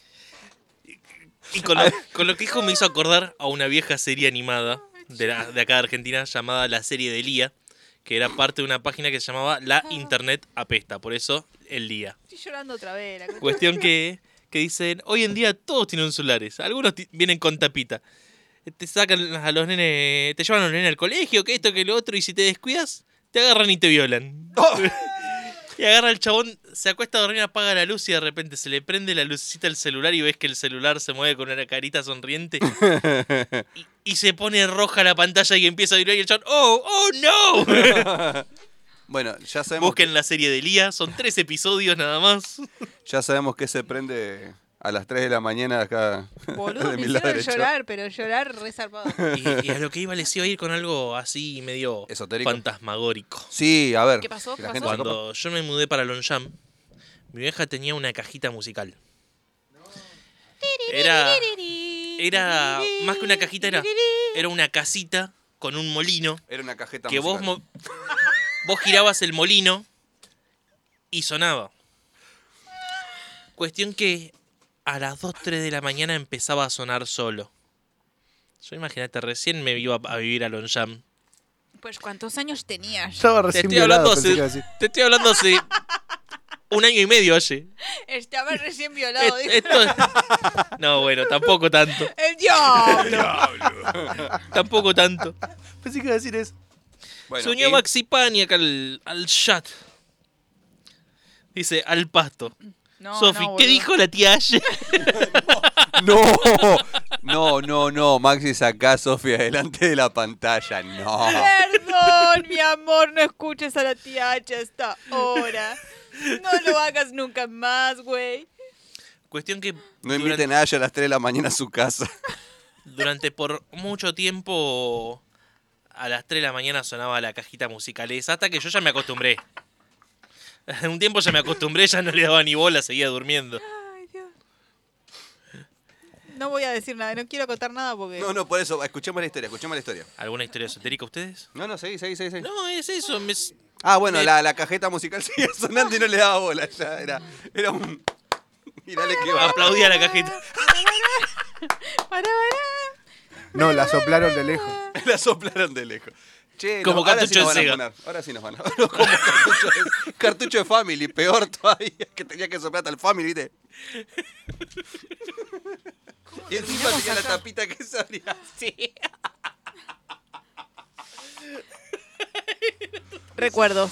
y con lo, con lo que dijo me hizo acordar a una vieja serie animada de, la- de acá de Argentina llamada La Serie de Lía, que era parte de una página que se llamaba La Internet Apesta, por eso el día. Estoy llorando otra vez. La concha. Cuestión que, que dicen, hoy en día todos tienen celulares, algunos ti- vienen con tapita. Te sacan a los nenes, te llevan a los nenes al colegio, que esto, que lo otro, y si te descuidas, te agarran y te violan. Y agarra el chabón, se acuesta a dormir, apaga la luz y de repente se le prende la lucecita del celular y ves que el celular se mueve con una carita sonriente. y, y se pone roja la pantalla y empieza a vibrar y el chabón, ¡oh, oh, no! Bueno, ya sabemos, Busquen la serie de Lía, son tres episodios nada más. ya sabemos que se prende a las tres de la mañana acá. Boludo, de me mi lado hicieron derecho. llorar, pero llorar re zarpado. Y, y a lo que iba les iba a ir con algo así medio Esotérico. fantasmagórico. Sí, a ver. ¿Qué pasó? que la ¿Qué gente pasó? se copa. Cuando yo me mudé para Longchamp, mi vieja tenía una cajita musical. Era, era más que una cajita, era, era una casita con un molino Era una cajeta que vos, musical. mo- vos girabas el molino y sonaba. Cuestión que a las dos, tres de la mañana empezaba a sonar solo. Yo imagínate, recién me iba a vivir a Longchamp. Pues, ¿cuántos años tenías? Estaba Te recién estoy hablando violado, pensé que iba a hace, decir. te estoy hablando hace un año y medio, oye. Estaba recién violado, Et- dijo. esto es- No, bueno, tampoco tanto. ¡El diablo! Tampoco tanto. Pensé que iba a decir eso. Bueno, Se unió y- Maxi Pani acá al, al chat. Dice, al pasto. No, Sofi, no, ¿qué boludo. dijo la tía Aye? No, no, no, no. Maxi, sacá Sofía delante de la pantalla. No. Perdón, mi amor, no escuches a la tía H hasta ahora. No lo hagas nunca más, güey. Cuestión que No durante, inviten a ella a las tres de la mañana a su casa. durante por mucho tiempo a las tres de la mañana sonaba la cajita musical esa, hasta que yo ya me acostumbré. Un tiempo ya me acostumbré, ya no le daba ni bola, seguía durmiendo. Ay, Dios. No voy a decir nada, no quiero contar nada porque... No, no, por eso. Escuchemos la historia, escuchemos la historia. ¿Alguna historia esotérica ustedes? No, no, seguí, seguí, seguí. seguí. No, es eso. me- Ah, bueno, me- la, la cajeta musical seguía sonando y no le daba bola. Ya era, era un... Mirale que va. Aplaudí a la cajita. Pará, pará. No, la soplaron de lejos. La soplaron de lejos. Che, Como no, ahora cartucho sí nos de van a Sega. poner. Ahora sí nos van a poner. Como cartucho de, cartucho de Family, peor todavía, que tenía que soplar hasta el Family, ¿viste? Y encima tenía la tapita que se abría así. Recuerdos.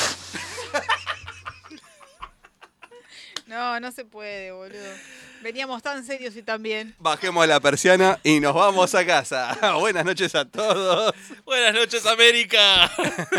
No, no se puede, boludo. Veníamos tan serios y tan bien. Bajemos la persiana y nos vamos a casa. Buenas noches a todos. Buenas noches, América.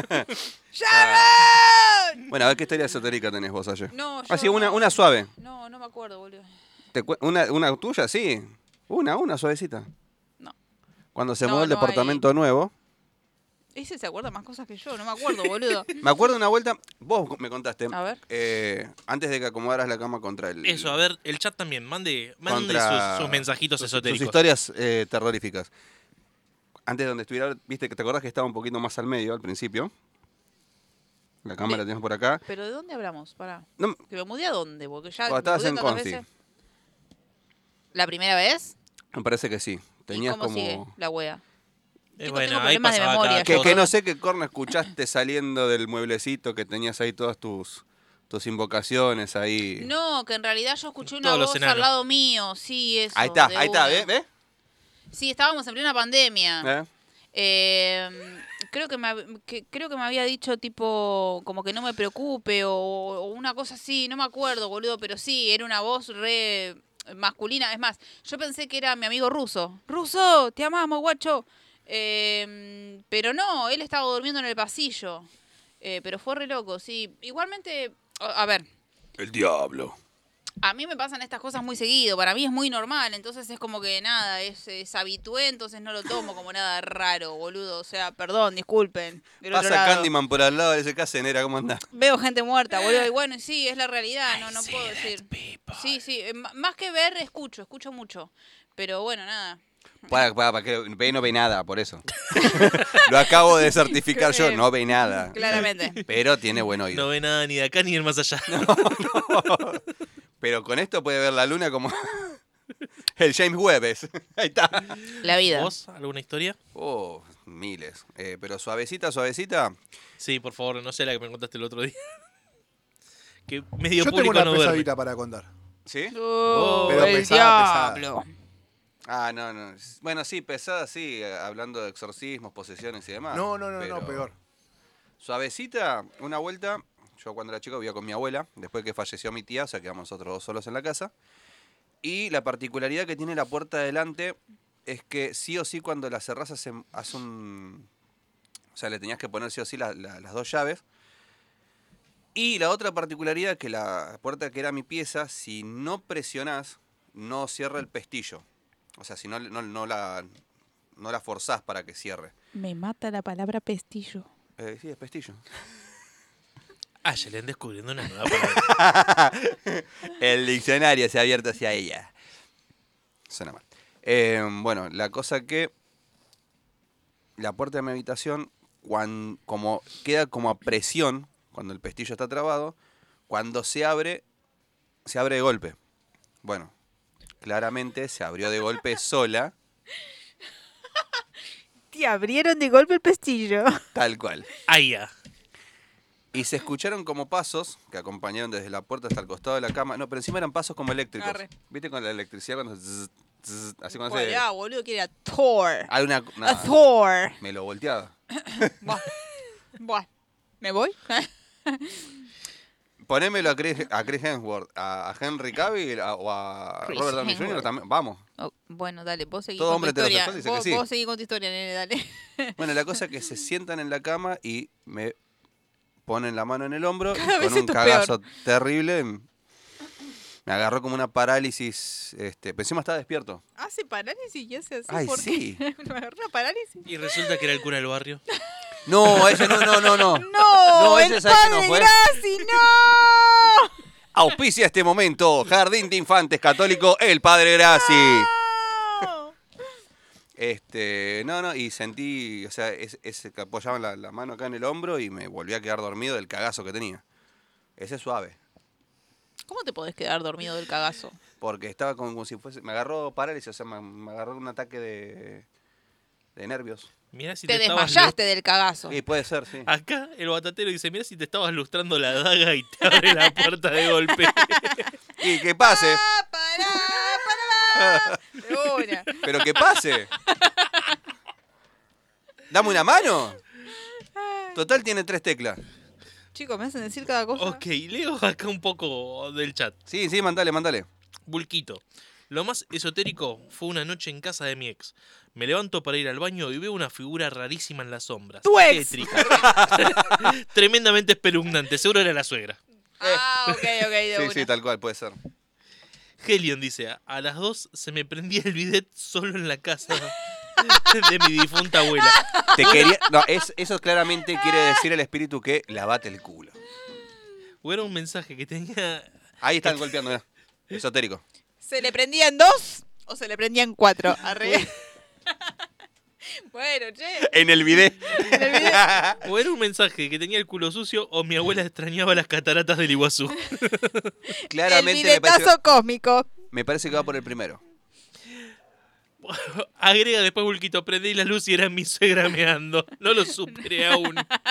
¡Sharon! Bueno, a ver qué historia esotérica tenés vos ayer. No, yo Así, una, no. una suave. No, no me acuerdo, boludo. Te cu- una, una tuya, sí. Una, una suavecita. No. Cuando se No, mudó el no departamento nuevo. Ese se acuerda más cosas que yo, no me acuerdo, boludo. Me acuerdo una vuelta, vos me contaste. A ver. eh, antes de que acomodaras la cama contra el. Eso, a ver, el chat también. Mande, mande Contra sus, sus mensajitos sus, esotéricos. sus historias eh, terroríficas. Antes de donde estuviera, viste que te acordás que estaba un poquito más al medio al principio. La cámara la tenés por acá. ¿Pero de dónde hablamos? Pará. No, ¿Que me mudé a dónde? Porque ya Cuando me estabas mudé en tantas Consti. veces. ¿La primera vez? me parece que sí. Tenías ¿Y cómo como. sigue la wea? Eh, Chicos, bueno, tengo ahí problemas de pasaba memoria, cada Que, yo. cosa. que no sé qué corno escuchaste saliendo del mueblecito que tenías ahí todas tus, tus invocaciones ahí. No, que en realidad yo escuché una Todos los voz enanos. al lado mío. Sí, eso. Ahí está, de ahí está, una. ¿ves? ¿Ves? Sí, estábamos en plena pandemia. ¿Eh? Eh, creo que me hab- que, creo que me había dicho tipo como que no me preocupe o, o una cosa así, no me acuerdo, boludo, pero sí, era una voz re masculina. Es más, yo pensé que era mi amigo ruso. Ruso, te amamos, guacho. Eh, pero no, él estaba durmiendo en el pasillo. Eh, pero fue re loco, sí. Igualmente, a, a ver, El diablo. a mí me pasan estas cosas muy seguido. Para mí es muy normal, entonces es como que nada, es, es habitué, entonces no lo tomo como nada raro, boludo. O sea, perdón, disculpen. Del otro Pasa lado. Candyman por al lado de ese casa, nera, ¿cómo andás? Veo gente muerta, boludo. Y bueno, sí, es la realidad, no, no puedo decir. Sí, sí, eh, m- más que ver, escucho, escucho mucho. Pero bueno, nada. Para, para, para que ve, no ve nada, por eso. Lo acabo de certificar yo, no ve nada. Claramente. Pero tiene buen oído. No ve nada ni de acá ni del más allá. Pero con esto puede ver la luna como el James Webb es. Ahí está. La vida. ¿Vos? ¿Alguna historia? Oh, miles. Eh, pero suavecita, suavecita. Sí, por favor, no sé la que me contaste el otro día. Que medio Yo tengo público una no duerme. pesadita para contar. ¿Sí? Oh, Pero el pesada, diablo. Ah, no, no. Bueno, sí, pesada, sí. eh, Hablando de exorcismos, posesiones y demás. No, no, no, pero no, peor. Suavecita, una vuelta. Yo cuando era chico vivía con mi abuela. Después que falleció mi tía, o sea, quedamos nosotros dos solos en la casa. Y la particularidad que tiene la puerta de adelante es que sí o sí cuando la cerrás hace, hace un... O sea, le tenías que poner sí o sí la- la- las dos llaves. Y la otra particularidad que la puerta que era mi pieza, si no presionás, no cierra el pestillo. O sea, si no, no, no la, no la forzás para que cierre. Me mata la palabra pestillo. Eh, sí, es pestillo. Ah, ya le han descubriendo una nueva palabra. El diccionario se ha abierto hacia ella. Suena mal. Eh, bueno, la cosa que la puerta de mi habitación, cuan- como queda como a presión, cuando el pestillo está trabado, cuando se abre, se abre de golpe. Bueno, claramente se abrió de golpe sola, Te abrieron de golpe el pestillo. tal cual. Ahí ya. Y se escucharon como pasos que acompañaron desde la puerta hasta el costado de la cama. No, pero encima eran pasos como eléctricos. Arre. ¿Viste con la electricidad cuando... zzz, zzz, así cuando se... Hola, boludo, que era Thor. Hay una... A nada, Thor. me lo volteaba. Buah. Buah. ¿Me voy? Ponémelo a Chris, a Chris Hemsworth, a, a Henry Cavill a- o a Chris Robert Downey Hemsworth. junior también. Vamos. Oh, bueno, dale, vos seguís Todo con hombre tu historia. heterosexual dice que Vos, sí. vos seguís con tu historia, nene, dale. Bueno, la cosa es que se sientan en la cama y me ponen la mano en el hombro y Cada vez con un esto es cagazo terrible. Me agarró como una parálisis. Este, pero encima estaba despierto. Hace parálisis y hace así. Ay, ¿por sí. qué? ¿Me agarró una parálisis? Y resulta que era el cura del barrio. No, ese no, no, no, no. ¡No! No, ¡El ese ¿sabes que no padre fue? Graci, no! Auspicia este momento. Jardín de Infantes Católico, el Padre Graci. No. Este, no, no, y sentí, o sea, ese, ese que apoyaban la, la mano acá en el hombro y me volví a quedar dormido del cagazo que tenía. Ese es suave, ¿Cómo te podés quedar dormido del cagazo? porque estaba como, como si fuese, me agarró parálisis, o sea, me, me agarró un ataque de, de nervios. Mirá si Te te, estabas desmayaste del cagazo. Sí, puede ser, sí. lu- Acá el batatero dice, mira si te estabas lustrando la daga y te abre la puerta de golpe. Y que pase, Ah, pará, pará. De una. pero que pase. Dame una mano. Total tiene tres teclas. Chicos, me hacen decir cada cosa. Ok, leo acá un poco del chat. Sí, sí, mandale, mandale. Bulquito. Lo más esotérico fue una noche en casa de mi ex. Me levanto para ir al baño y veo una figura rarísima en las sombras. Tu ex. Tétrica. Tremendamente espeluznante. Seguro era la suegra. Ah, ok, ok, de Sí, una. sí, tal cual, puede ser. Helion dice, a las dos se me prendía el bidet solo en la casa de mi difunta abuela. Te quería, no, es, eso claramente quiere decir el espíritu que lavate el culo. O era un mensaje que tenía... Ahí están golpeando, mirá. Esotérico. ¿Se le prendían dos o se le prendían cuatro? Arre. Bueno, che. En el video. En el video. O era un mensaje que tenía el culo sucio o mi abuela extrañaba las cataratas del Iguazú. Claramente el me parece, bidetazo cósmico. me parece que va por el primero. Agrega después Bulquito, prendí la luz y era mi suegra meando. No lo superé aún.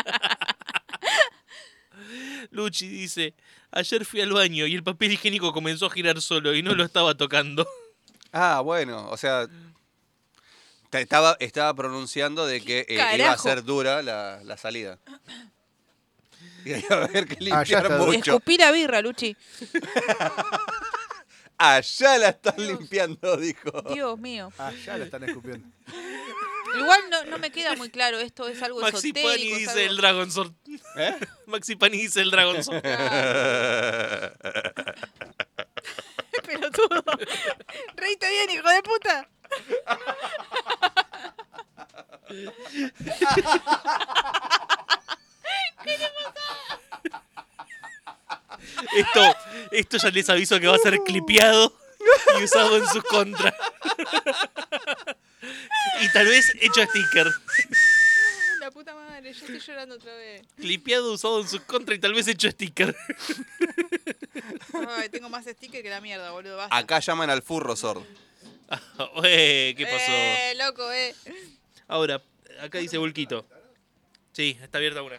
Luchi dice, ayer fui al baño y el papel higiénico comenzó a girar solo y no lo estaba tocando. Ah, bueno, o sea, te estaba, estaba pronunciando de que eh, iba a Carajo. ser dura la, la salida. Y iba a haber que Ah, ya limpiar está. mucho. Escupí la birra, Luchi. Allá la están Dios. limpiando, dijo. Dios mío. Ah, ya lo están escupiendo. Igual no, no me queda muy claro. Esto es algo Maxi esotérico. Pani es dice algo- el Dragon Sword. ¿Eh? Maxi Pani dice el Dragon Sword. Pelotudo. Reíte bien, hijo de puta. Esto, esto ya les aviso que va a ser clipeado y usado en sus contras. Y tal vez hecho sticker. La puta madre, yo estoy llorando otra vez. Clipeado, usado en sus contras y tal vez hecho sticker. Ay, tengo más sticker que la mierda, boludo. Basta. Acá llaman al furro, Sord. Eh, ¿Qué pasó? Eh, loco, eh. Ahora, acá dice Bulquito. Sí, está abierta una.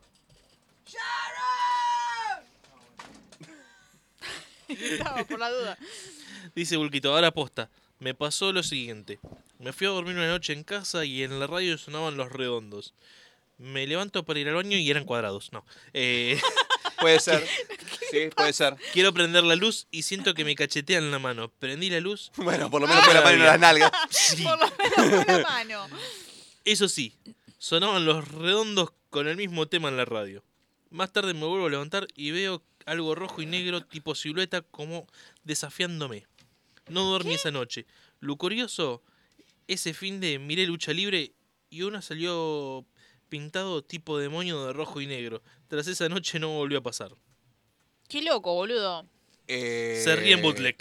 Estaba por la duda. Dice Bulquito, ahora posta. Me pasó lo siguiente. Me fui a dormir una noche en casa y en la radio sonaban Los Redondos. Me levanto para ir al baño y eran cuadrados. No. Eh, Puede ser. Sí, puede ser. quiero prender la luz y siento que me cachetean la mano. Prendí la luz. Bueno, por lo menos fue la mano en las nalgas. Sí. Por lo menos con la mano. Eso sí, sonaban Los Redondos con el mismo tema en la radio. Más tarde me vuelvo a levantar y veo algo rojo y negro tipo silueta como desafiándome. No dormí esa noche. Lo curioso, ese fin de miré lucha libre y uno salió pintado tipo demonio de rojo y negro. Tras esa noche no volvió a pasar. Qué loco, boludo. Eh, Se ríe en bootleg.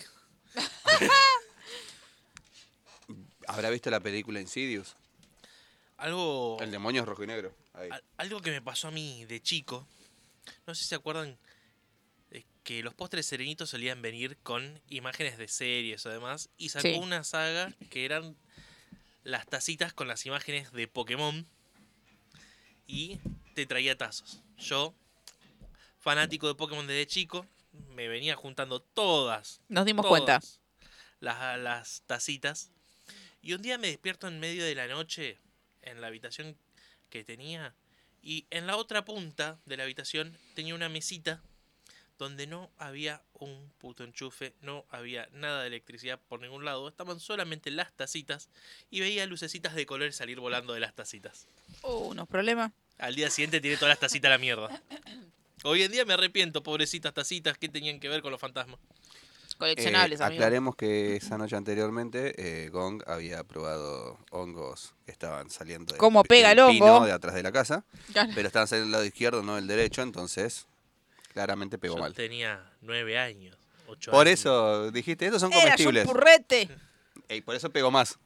¿Habrá visto la película Insidious? Algo, El demonio es rojo y negro. Ahí. al- algo que me pasó a mí de chico. No sé si se acuerdan eh, que los postres serenitos solían venir con imágenes de series o demás. Y sacó Sí. una saga que eran las tacitas con las imágenes de Pokémon. Y te traía tazos. Yo, fanático de Pokémon desde chico, me venía juntando todas. Nos dimos todas cuenta. Las, las tacitas. Y un día me despierto en medio de la noche en la habitación que tenía. Y en la otra punta de la habitación tenía una mesita donde no había un puto enchufe, no había nada de electricidad por ningún lado. Estaban solamente las tacitas y veía lucecitas de color salir volando de las tacitas. Uh, unos problemas. Al día siguiente tiré todas las tacitas a la mierda. Hoy en día me arrepiento, pobrecitas tacitas, ¿qué tenían que ver con los fantasmas? Coleccionables, Eh, amigo. aclaremos que esa noche anteriormente eh, Gong había probado hongos que estaban saliendo del ¿Cómo pi- pega del el pino hongo? de atrás de la casa, Claro. pero estaban saliendo del lado izquierdo, no del derecho, entonces claramente pegó Yo mal. tenía nueve años, ocho Por años. eso dijiste, estos son Era yo un comestibles. purrete. Ey, por eso pegó más.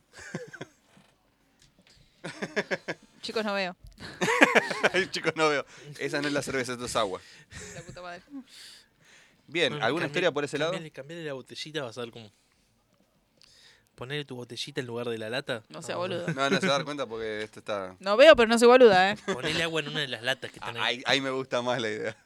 Chicos, no veo. Ay, chicos, no veo. Esa no es la cerveza, esto es agua. La puta madre. Bien, Bueno, ¿alguna cambié- historia por ese lado? cambiale- cambiale la botellita, vas a ver cómo. Ponerle tu botellita en lugar de la lata. No sea boludo. No, no se va a dar cuenta porque esto está... No veo, pero no soy boluda, eh. Ponele agua en una de las latas que Ah, están ahí. ahí, ahí me gusta más la idea.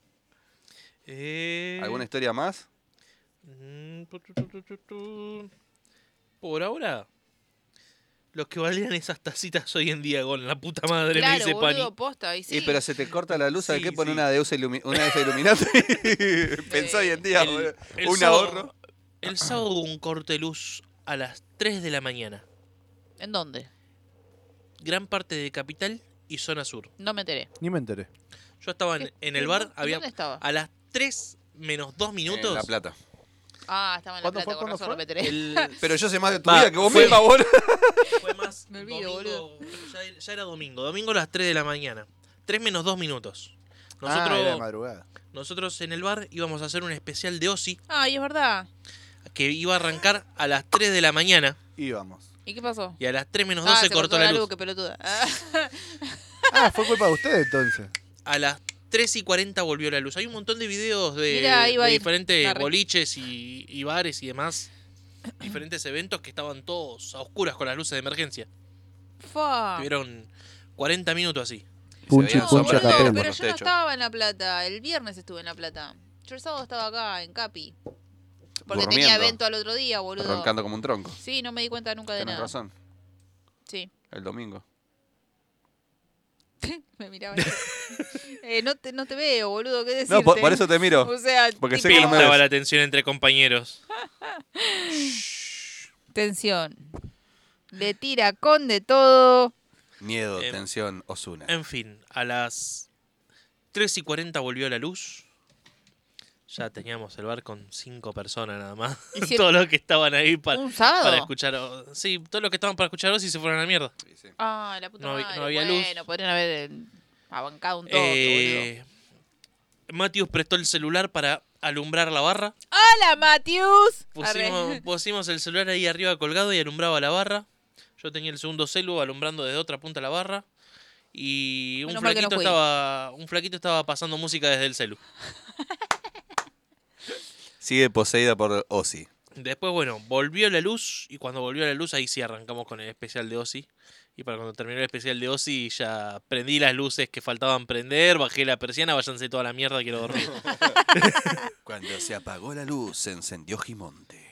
Eh, ¿Alguna historia más? mm, tu, tu, tu, tu, tu, tu. Por ahora, los que valían esas tacitas hoy en día con la puta madre, me Claro, dice Pani. boludo, posta. Y sí. Y pero se te corta la luz, ¿sabes Sí, qué? Pone sí. una deusa ilumi- una deusa Illuminati. Pensó hoy en día, El- boludo. el un sábado- ahorro. El sábado hubo un corte de luz a las tres de la mañana. ¿En dónde? Gran parte de Capital y zona sur. No me enteré. Ni me enteré. Yo estaba en, ¿Qué- en qué- el bar, había ¿Dónde estaba? a las tres menos dos minutos. En La Plata. Ah, estaba en La ¿Cuándo Plata, fue? con ¿Cuándo razón fue? no me enteré. el- Pero yo sé más de tu Va, vida que vos fue- misma, boludo. Fue más. Me olvido, domingo, ya, ya era domingo. Domingo a las tres de la mañana. tres menos dos minutos. Ah, Nosotros, era de madrugada. nosotros en el bar íbamos a hacer un especial de Ozzy Ay, es verdad. que iba a arrancar a las tres de la mañana Íbamos. ¿Y qué pasó? y a las tres menos Ah, dos se se cortó la luz. qué pelotuda. Ah, Ah, fue culpa de ustedes entonces. A las tres y cuarenta volvió la luz. Hay un montón de videos de, Mirá, iba de a ir. diferentes Arre. boliches y, y bares y demás. Diferentes eventos que estaban todos a oscuras con las luces de emergencia. Fua. Tuvieron cuarenta minutos así. Punchi, veían No, punchi, sombras boludo, acá negras pero por los yo no techos. estaba en La Plata. El viernes estuve en La Plata. Yo el sábado estaba acá, en Capi. Porque tenía Durmiendo. evento al otro día, boludo. Roncando como un tronco. Sí, no me di cuenta nunca de Tienes nada. razón. Sí. El domingo. Me miraba. eh, no, te, no te veo, boludo. ¿Qué decirte? No, por, por eso te miro. O sea, porque sé tipo- que no me Estaba ves. la tensión entre compañeros. Tensión. Le tira con de todo. Miedo, Em, tensión, Ozuna. En fin, a las tres y cuarenta volvió la luz. Ya teníamos el bar con cinco personas nada más. Hicieron- Todos los que estaban ahí para, ¿Un sábado? para escuchar. Sí, todos los que estaban para escuchar Ozzy se fueron a la mierda. Sí, sí. Ah, la puta No había- madre. no había luz. Bueno, podrían haber eh, abancado un toque, Eh, Matthews prestó el celular para alumbrar la barra. boludo. ¡Hola, Matthews! Pusimos, Arre. pusimos el celular ahí arriba colgado y alumbraba la barra. Yo tenía el segundo celu alumbrando desde otra punta de la barra. Y un Menos mal que no flaquito, fui. estaba, un flaquito estaba pasando música desde el celu. Sigue poseída por Ozzy. Después, bueno, volvió la luz. Y cuando volvió la luz, ahí sí arrancamos con el especial de Ozzy. Y para cuando terminó el especial de Ozzy, ya prendí las luces que faltaban prender, bajé la persiana, váyanse toda la mierda, quiero dormir. Cuando se apagó la luz, se encendió Gimonte.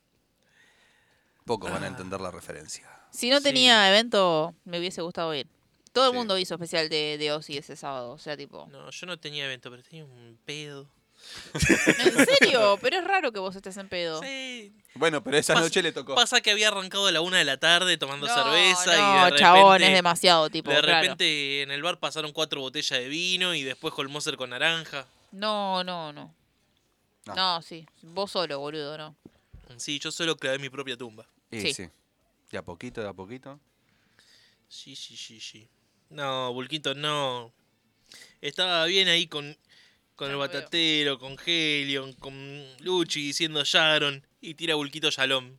Pocos van a entender la referencia. Si no Sí. tenía evento, me hubiese gustado ir. Todo el Sí. mundo hizo especial de, de Ozzy ese sábado. O sea, tipo. No, yo no tenía evento, pero tenía un pedo. ¿En serio? Pero es raro que vos estés en pedo. Sí. Bueno, pero esa Pas- noche le tocó. Pasa que había arrancado a la una de la tarde tomando No, cerveza y no, de repente, chabón, es demasiado, tipo, de claro. repente en el bar pasaron cuatro botellas de vino y después Holmoser con naranja. No, no, no. No. No, sí. Vos solo, boludo, no. Sí, yo solo clavé mi propia tumba. Y Sí. sí. De a poquito, de a poquito. Sí, sí, sí, sí. No, Bulquito, no. Estaba bien ahí con, con Ya el lo veo. batatero, con Helion, con Luchi diciendo Sharon y tira Bulquito Shalom.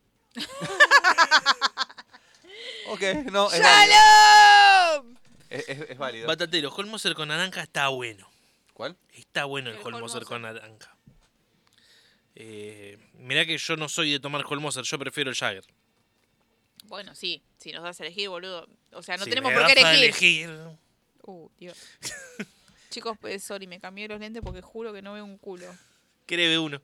Ok, no, es válido. ¡Shalom! Es, es- es válido. Batatero, Holmoser con naranja está bueno. ¿Cuál? Está bueno el, El Holmoser Holmoser. con naranja. Eh, mirá que yo no soy de tomar Holmoser, yo prefiero el Jagger. Bueno, sí. Si nos das a elegir, boludo. O sea, no Si tenemos me por qué das a elegir. elegir. Uh, Dios. Chicos, pues, sorry, me cambié los lentes porque juro que no veo un culo. Cree uno.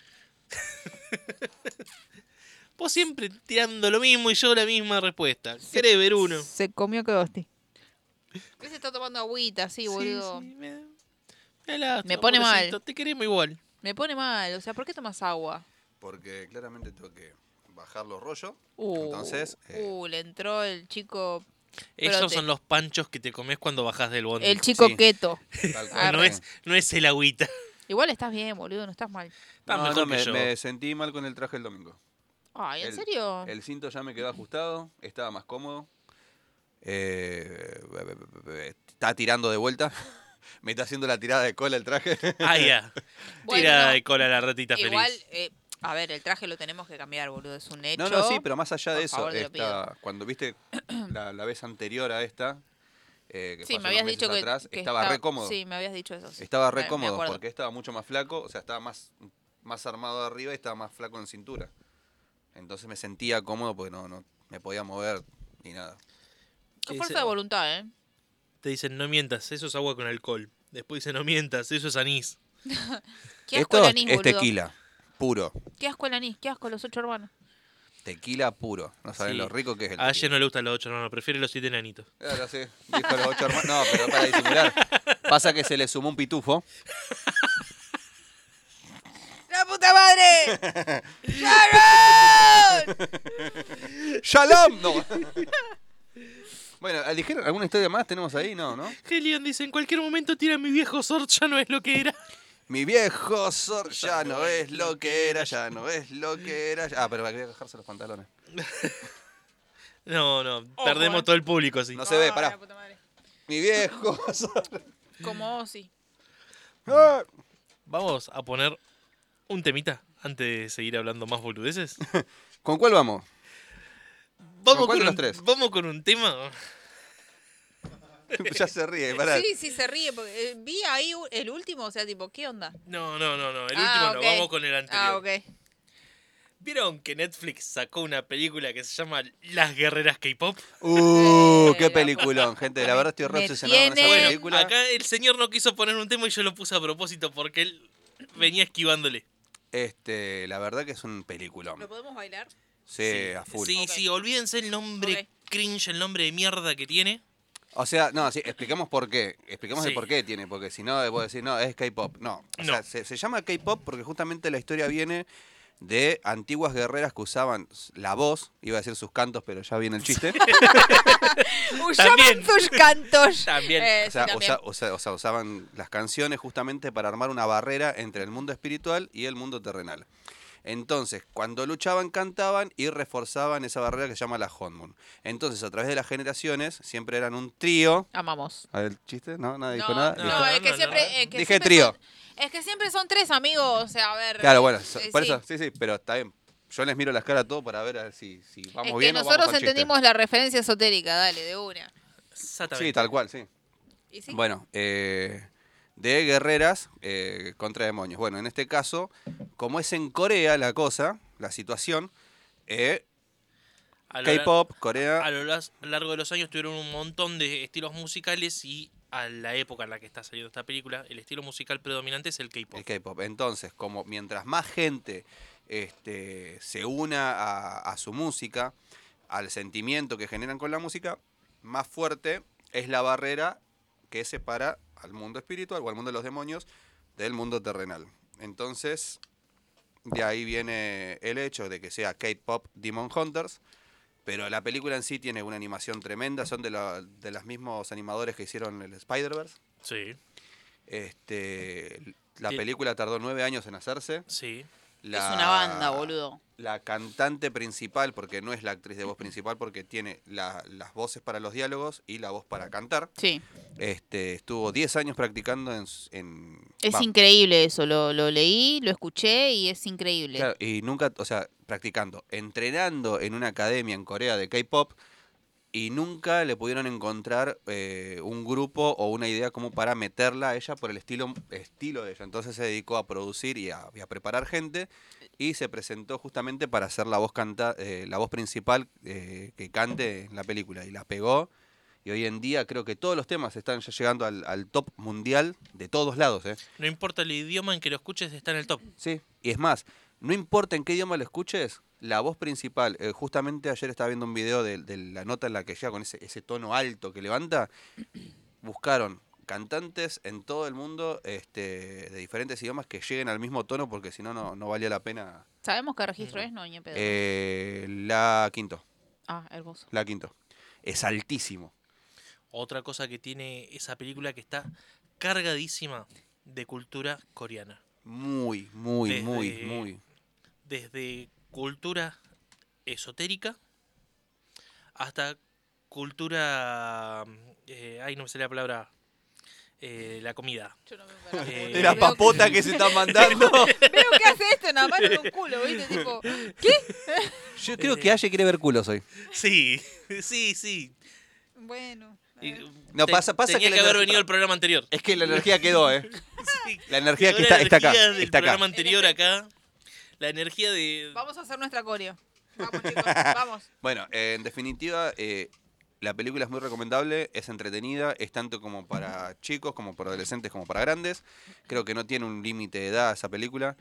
Vos siempre tirando lo mismo y yo la misma respuesta. Cree ver uno. Se comió Kedosti. ¿Qué se está tomando agüita, sí, boludo? Sí, sí, me, me lástima, Me pone mal. pobrecito, te queremos igual. Me pone mal. O sea, ¿por qué tomas agua? Porque claramente tengo que bajar los rollos. Uh, Entonces, eh, uh, le entró el chico. Esos Brote. son los panchos que te comes cuando bajas del bondi. El chico Sí. keto. tal cual. no, arre. es, no es el agüita. Igual estás bien, boludo, no estás mal. Está No, mejor no, que me, yo. me sentí mal con el traje el domingo. Ay, ¿en El- serio? El cinto ya me quedó ajustado, estaba más cómodo. Eh, está tirando de vuelta. Me está haciendo la tirada de cola el traje. Ah, ya. Bueno, Tira no. de cola la ratita Igual, feliz. eh, a ver, el traje lo tenemos que cambiar, boludo. Es un hecho. No, no, sí, pero más allá de Por eso, favor, te lo esta- cuando viste la, la vez anterior a esta, eh, que Sí, fue me hace habías unos dicho meses que, atrás, que estaba está- re cómodo. Sí, me habías dicho eso. sí. Estaba Me- re me cómodo acuerdo. porque estaba mucho más flaco, o sea, estaba más, más armado arriba y estaba más flaco en cintura. Entonces me sentía cómodo porque no, no me podía mover ni nada. Qué ¿Qué fuerza dice? de voluntad, ¿eh? Te dicen, no mientas, eso es agua con alcohol. Después dicen, no mientas, eso es anís. Qué asco el Esto anís, es boludo. tequila, puro. Qué asco el anís, qué asco los ocho hermanos. Tequila puro. No saben Sí. lo rico que es el A ella tequila. no le gustan los ocho hermanos, prefiere los siete enanitos. Claro, sí. Dijo los ocho hermanos. No, pero para disimular. Pasa que se le sumó un pitufo. ¡La puta madre! ¡Sharon! ¡Shalom! No. Bueno, ¿dijeron alguna historia más tenemos ahí? No, ¿no? Helion dice, en cualquier momento tira mi viejo Sword, ya no es lo que era. Mi viejo Sor ya no es lo que era, ya no es lo que era. Ah, pero hay que bajarse los pantalones. No, no, Ojo, perdemos eh. todo el público así. No se ve, Ay, pará. la puta madre. Mi viejo Sor. Como Ozzy. Ah. Vamos a poner un temita antes de seguir hablando más boludeces. ¿Con cuál vamos? Vamos cuál de con, los un, tres? vamos con un tema. Ya se ríe, pará. Sí, sí, se ríe. Porque, eh, vi ahí u- el último, o sea, tipo, ¿qué onda? No, no, no, no. El Ah, último ok. no, vamos con el anterior. Ah, ok. ¿Vieron que Netflix sacó una película que se llama Las Guerreras K-Pop? Uh, Eh, qué peliculón, gente. La verdad estoy re Me obsesionado con esa tiene- Bueno, película. acá el señor no quiso poner un tema y yo lo puse a propósito porque él venía esquivándole. Este, la verdad que es un peliculón. ¿Lo podemos bailar? Sí, a full. Sí, Ok. sí, olvídense el nombre Ok. cringe, el nombre de mierda que tiene. O sea, no, sí, expliquemos por qué. Expliquemos Sí. el por qué tiene, porque si no, puedo decir, no, es K-pop. No, o No. sea, se, se llama K-pop porque justamente la historia viene de antiguas guerreras que usaban la voz, iba a decir sus cantos, pero ya viene el chiste. Usaban sus cantos. También. Eh, O sea, sí, también. usa- usa- o sea, usaban las canciones justamente para armar una barrera entre el mundo espiritual y el mundo terrenal. Entonces, cuando luchaban, cantaban y reforzaban esa barrera que se llama la Honmun. Entonces, a través de las generaciones, siempre eran un trío. Amamos. A ver, ¿el chiste? ¿No? ¿Nadie dijo No, nada? no, Listo. es que no, siempre. no. es que Dije siempre trío. son- es que siempre son tres amigos, o sea, a ver. Claro, bueno, so- eh, por sí. eso, sí, sí, pero está bien. Yo les miro las caras a todos para ver, a ver si, si vamos Es que bien o vamos nosotros con chiste. entendimos la referencia esotérica, dale, de una. Exactamente. Sí, tal cual, sí. ¿Y sí? Bueno, eh, de guerreras eh, contra demonios. Bueno, en este caso, como es en Corea la cosa, la situación, eh, A lo lar- K-pop, Corea, A lo las- largo de los años tuvieron un montón de estilos musicales y a la época en la que está saliendo esta película, el estilo musical predominante es el K-pop. el K-pop. Entonces, como mientras más gente este, se una a, a su música, al sentimiento que generan con la música, más fuerte es la barrera que separa al mundo espiritual o al mundo de los demonios del mundo terrenal. Entonces, de ahí viene el hecho de que sea K-pop Demon Hunters, pero la película en sí tiene una animación tremenda, son de, la- de los mismos animadores que hicieron el Spider-Verse. Sí, Este, la Tie- película tardó nueve años en hacerse. sí. La, Es una banda, boludo. La cantante principal, porque no es la actriz de voz principal, porque tiene la- las voces para los diálogos y la voz para cantar. Sí. Este, estuvo diez años practicando en... s- en Es va, increíble eso, lo, lo leí, lo escuché y es increíble. claro, y nunca, o sea, practicando, entrenando en una academia en Corea de K-pop y nunca le pudieron encontrar eh, un grupo o una idea como para meterla a ella por el estilo, estilo de ella. Entonces se dedicó a producir y a, y a preparar gente y se presentó justamente para hacer la voz canta, eh, la voz principal eh, que cante en la película y la pegó. Y hoy en día creo que todos los temas están ya llegando al, al top mundial de todos lados, ¿eh? No importa el idioma en que lo escuches, está en el top. Sí, y es más, no importa en qué idioma lo escuches, la voz principal, eh, justamente ayer estaba viendo un video de, de la nota en la que llega con ese, ese tono alto que levanta, buscaron cantantes en todo el mundo este, de diferentes idiomas que lleguen al mismo tono porque si no, no no valía la pena. ¿Sabemos qué registro es? No, ni en pedo. Eh, la quinto, Ah, hermoso. la quinto. Es altísimo. Otra cosa que tiene esa película que está cargadísima de cultura coreana. Muy, muy, Desde- muy, muy. Desde cultura esotérica hasta cultura... Eh, ay, no me sale la palabra. Eh, la comida. Yo no me Eh, De la papota que se está mandando. Veo que hace esto en la mano en un culo, ¿viste? Tipo, ¿qué? Yo creo que Aye quiere ver culos hoy. Sí, sí, sí. Bueno. Y, eh, No, te- pasa- pasa tenía que que, la haber energía- venido el programa anterior. Es que la energía quedó, ¿eh? Sí. La energía Quedó que la está, está acá. energía del Está acá. programa anterior acá. La energía de... Vamos a hacer nuestra coreo. Vamos, chicos, vamos. Bueno, eh, en definitiva, eh, la película es muy recomendable, es entretenida, es tanto como para chicos, como para adolescentes, como para grandes. Creo que no tiene un límite de edad esa película.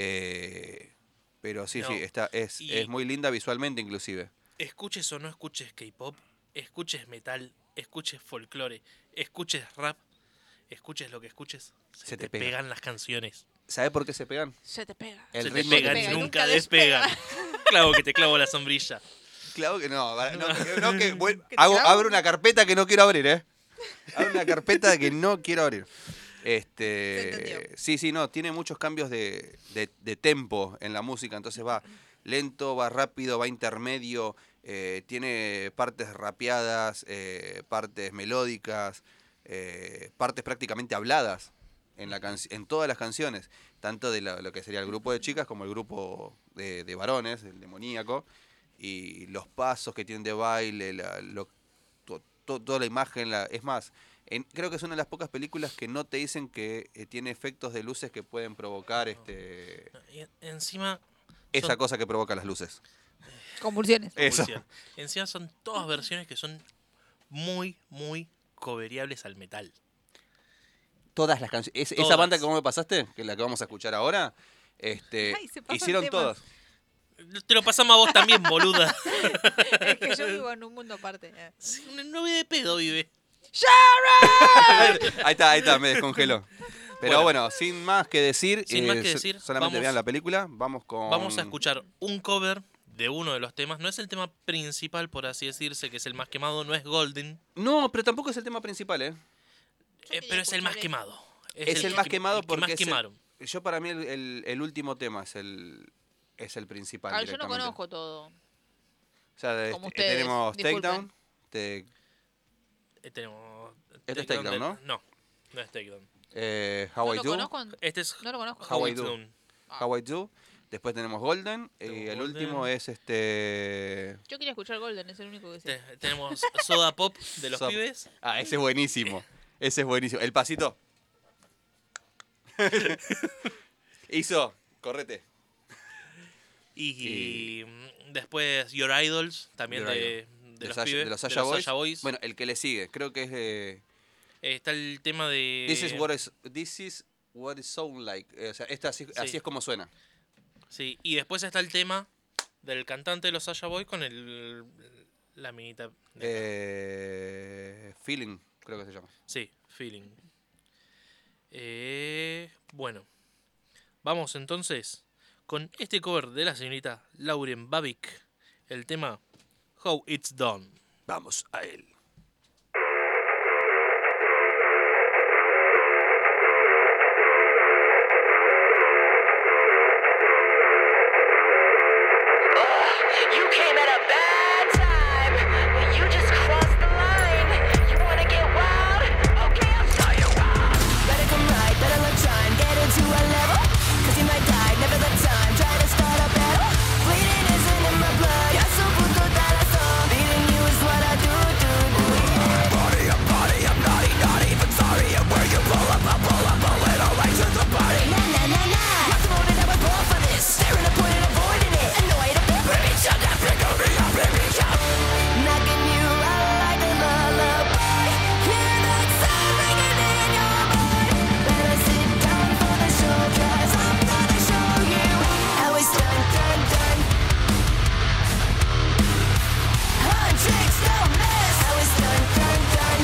eh, pero sí, No. sí, está, es, Y- es muy linda visualmente inclusive. Escuches o no escuches K-pop, escuches metal, escuches folclore, escuches rap, escuches lo que escuches, se, Se te, te pega. pegan las canciones. ¿Sabes por qué se pegan? Se te pega. El se te ritmo pegan que y pega, y nunca nunca despegan. Clavo que te clavo la sombrilla. Claro que no, va- no, que- no, que vuel- ¿Que te hago, clavo? abro una carpeta que no quiero abrir, ¿eh? Abro una carpeta que no quiero abrir. Se Este, entendió. sí, sí, no, tiene muchos cambios de, de, de tempo en la música, entonces va lento, va rápido, va intermedio, eh, tiene partes rapeadas, eh, partes melódicas, eh, partes prácticamente habladas en, la canci- en todas las canciones, tanto de la- lo que sería el grupo de chicas como el grupo de, de varones, el demoníaco, y los pasos que tienen de baile, la, lo- to- to- toda la imagen, la, es más, en- creo que es una de las pocas películas que no te dicen que eh, tiene efectos de luces que pueden provocar este Y en- encima... esa son- cosa que provoca las luces. Convulsiones. Eso. convulsión. Encima son todas versiones que son muy, muy coveriables al metal. Todas las canciones. Esa Todas. banda que vos me pasaste, que es la que vamos a escuchar ahora, este, Ay, se pasan hicieron temas. todas. Te lo pasamos a vos también, boluda. Es que yo vivo en un mundo aparte. eh. Sí, no vive de pedo, vive. Ahí está, ahí está, me descongeló. Pero Bueno. bueno, sin más que decir, Sin más que so- decir, solamente vamos- vean la película. Vamos con. Vamos a escuchar un cover de uno de los temas. No es el tema principal, por así decirse, que es el más quemado, no es Golden, No, pero tampoco es el tema principal, ¿eh? eh, quería pero es el más escuchar quemado. Es el más que- quemado el que porque más es el- quemaron. Yo para mí el, el- el último tema es el es el principal. A ver, yo no directamente. conozco todo. O sea, de- Como este, ustedes, tenemos disculpen. Takedown. te- Eh, tenemos Este es Takedown Takedown, de- No, no es Takedown. eh, How No I lo Do. conozco. Este es No lo conozco. How I It's Do. Done. How I Do. Después tenemos Golden. Y Tenemos el Golden. último es este. Yo quería escuchar Golden, es el único que sé. Te- tenemos Soda Pop de los Soda- pibes. Ah, ese es buenísimo. Ese es buenísimo. El pasito. Hizo. Correte. Y, y después Your Idols, también Your de, Idol. de De los Sasha- pibes. de los de Sasha los Boys. Sasha Boys. Bueno, el que le sigue. Creo que es de. Eh, está el tema de... This is what is, this is what it sound like. Eh, O sea, esta así, así Sí. es como suena. Sí, y después está el tema del cantante de los Sasha Boys con el la minita. Eh, feeling, creo que se llama. Sí, Feeling. Eh, bueno, vamos entonces con este cover de la señorita Lauren Babic, el tema How It's Done. Vamos a él. You came at a bad time. You just crossed the line. You wanna get wild? Okay, I'll show you wild. Better come right, better look trying. Get into a level. Cause you might die, never the time. Try to start a battle. Bleeding isn't in my blood. Ya su punto da razón. Beating you is what I do, do, do. Body, I'm body, I'm naughty, not even sorry. And where you pull up, I pull up a little right to the party. Nah, nah, nah, nah. Not the moment I was born for this. Staring at point and avoiding it. Annoyed, baby, shut that pick up me up, baby, shut. Knocking you out like a lullaby. Hear that sound ringing in your mind. Better sit down for the show, cause I'm gonna show you how it's done, done, done. Huh, tricks don't miss. How it's done, done, done.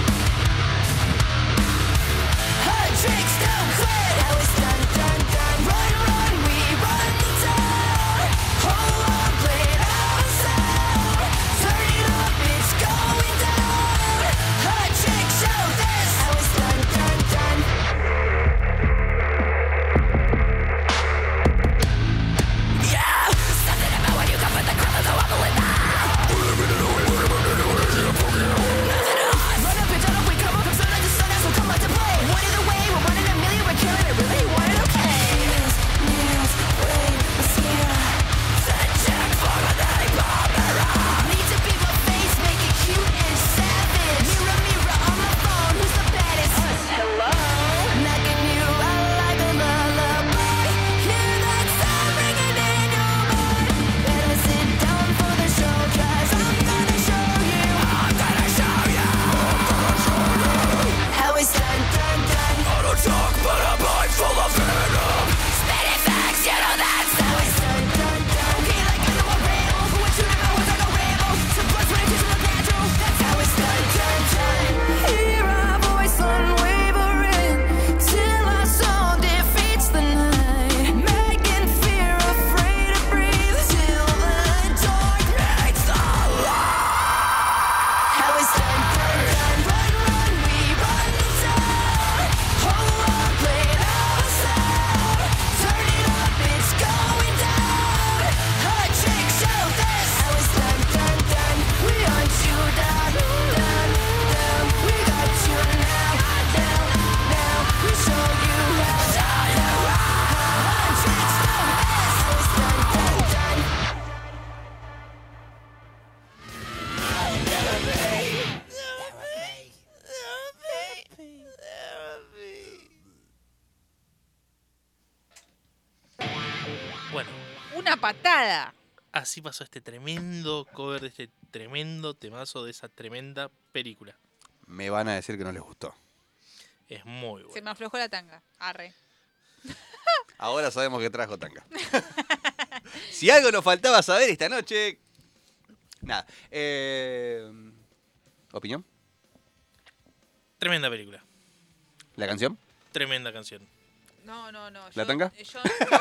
Huh, tricks don't quit. How it's done, done, done. Run, run, we run the town. Hold on, play it out sound. Turn it up, it's going down. Huh, trick, show this. How it's done, done, done. Yeah, something about when you come with the crowd is so bubbling now. Nothing else. Run up and down, up we come up, concerned, I just saw that, so come out to play. One in the way, we're one in a million, we're killing it, really, you want it, okay. News, news, wait, mascara. Set check for the day, Barbara. Need to be my face, make it cute and savage. Mirror, mirror on my phone, who's the baddest? Us, hello. Knocking you out like a lullaby. Hear that sound ringing in your mind. Better sit down for the show, cause I'm gonna show you. I'm gonna show you. I'm gonna show you. How it's done, done, done. I don't talk, but a mind full of venom. Spitting facts, you know that's how it's done, done, done. Okay, like I know a rebel. Who would shoot if I was like a rebel? Some blood, sweat, and tears look natural. That's how it's done, done, done. Hear our voice unwavering till our song defeats the night. Making fear afraid to breathe till the dark nights the light. How it's done, done, done. Run, run, we run the town. Hold on, play it out sound. Turn it up, it's going down. Hot trick, show this. How it's done, done, done. We hunt you down, down, down. We got you now, now, now. We show you how. Show you how. Hot tricks, show this. How it's done, done, done. Bueno, Una patada. así pasó este tremendo cover de este tremendo temazo de esa tremenda película. Me van a decir que no les gustó. Es muy Se bueno. me aflojó la tanga. Arre. Ahora sabemos que trajo tanga. Si algo nos faltaba saber esta noche. Nada. Eh, ¿Opinión? Tremenda película. ¿La canción? Tremenda canción. No, no, no. ¿La yo- tanga? Yo,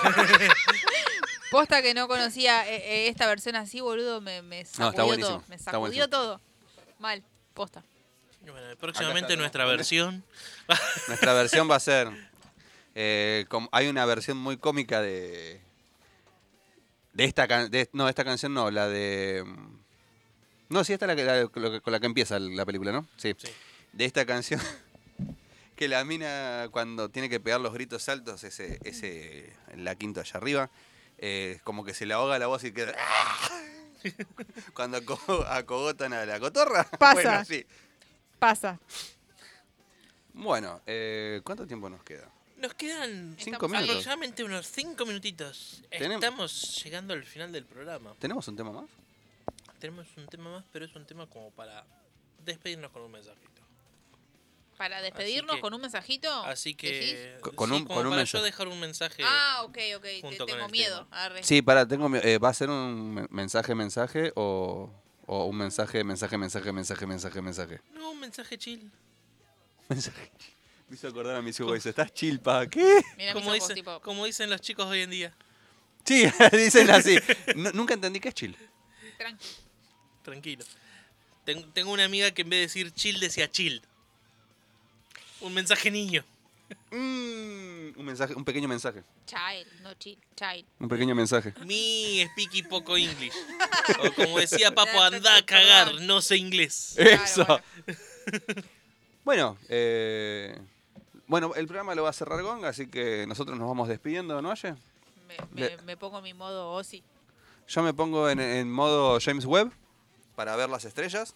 posta que no conocía eh, eh, esta versión así, boludo, me, me sacudió está buenísimo, todo. Me está sacudió buenísimo. todo. Mal, posta. Y bueno, próximamente está, nuestra ¿no? versión. Nuestra versión va a ser... eh, com- hay una versión muy cómica de... De esta, can- de, no, esta canción no, la de... mm, No, sí, esta es la, que- la- con la que- con la que empieza la película, ¿no? Sí. Sí. De esta canción, que la mina cuando tiene que pegar los gritos altos, ese, ese la quinta allá arriba, eh, como que se le ahoga la voz y queda... Cuando aco- acogotan a la cotorra. Pasa. Bueno, sí. Pasa. Bueno, eh, ¿cuánto tiempo nos queda? Nos quedan Cinco Estamos minutos. aproximadamente unos cinco minutitos. Tenem- Estamos llegando al final del programa. ¿Tenemos un tema más? Tenemos un tema más, pero es un tema como para despedirnos con un mensajito. Para despedirnos que- con un mensajito. Así ¿decís? que Con- con sí, un- como con un para mensaje. yo dejar un mensaje. Ah, ok, ok. te- junto con tengo el miedo. tema. Arre. Sí, para, tengo mi- eh, ¿va a ser un men- mensaje, mensaje o, o un mensaje, mensaje, mensaje, mensaje, mensaje, mensaje? No, un mensaje chill. Mensaje. Me hizo acordar a mi hijo, dice, ¿estás chilpa? ¿Qué? Mira mis Como, ojos, dice- tipo. como dicen los chicos hoy en día. Sí, dicen así. No- nunca entendí qué es chill. Tranqui. Tranquilo. Ten- tengo una amiga que en vez de decir chill decía chill. Un mensaje niño. Mm, un mensaje, un pequeño mensaje. Child, no chill. Child. Un pequeño mensaje. Mi speaky poco English. O como decía Papo, anda a cagar, no sé inglés. Eso. Claro, Bueno, eh, bueno, el programa lo va a cerrar Gong, así que nosotros nos vamos despidiendo, ¿no, Aye? Me, me, De- me pongo mi modo Ozzy. Yo me pongo en, en modo James Webb para ver las estrellas.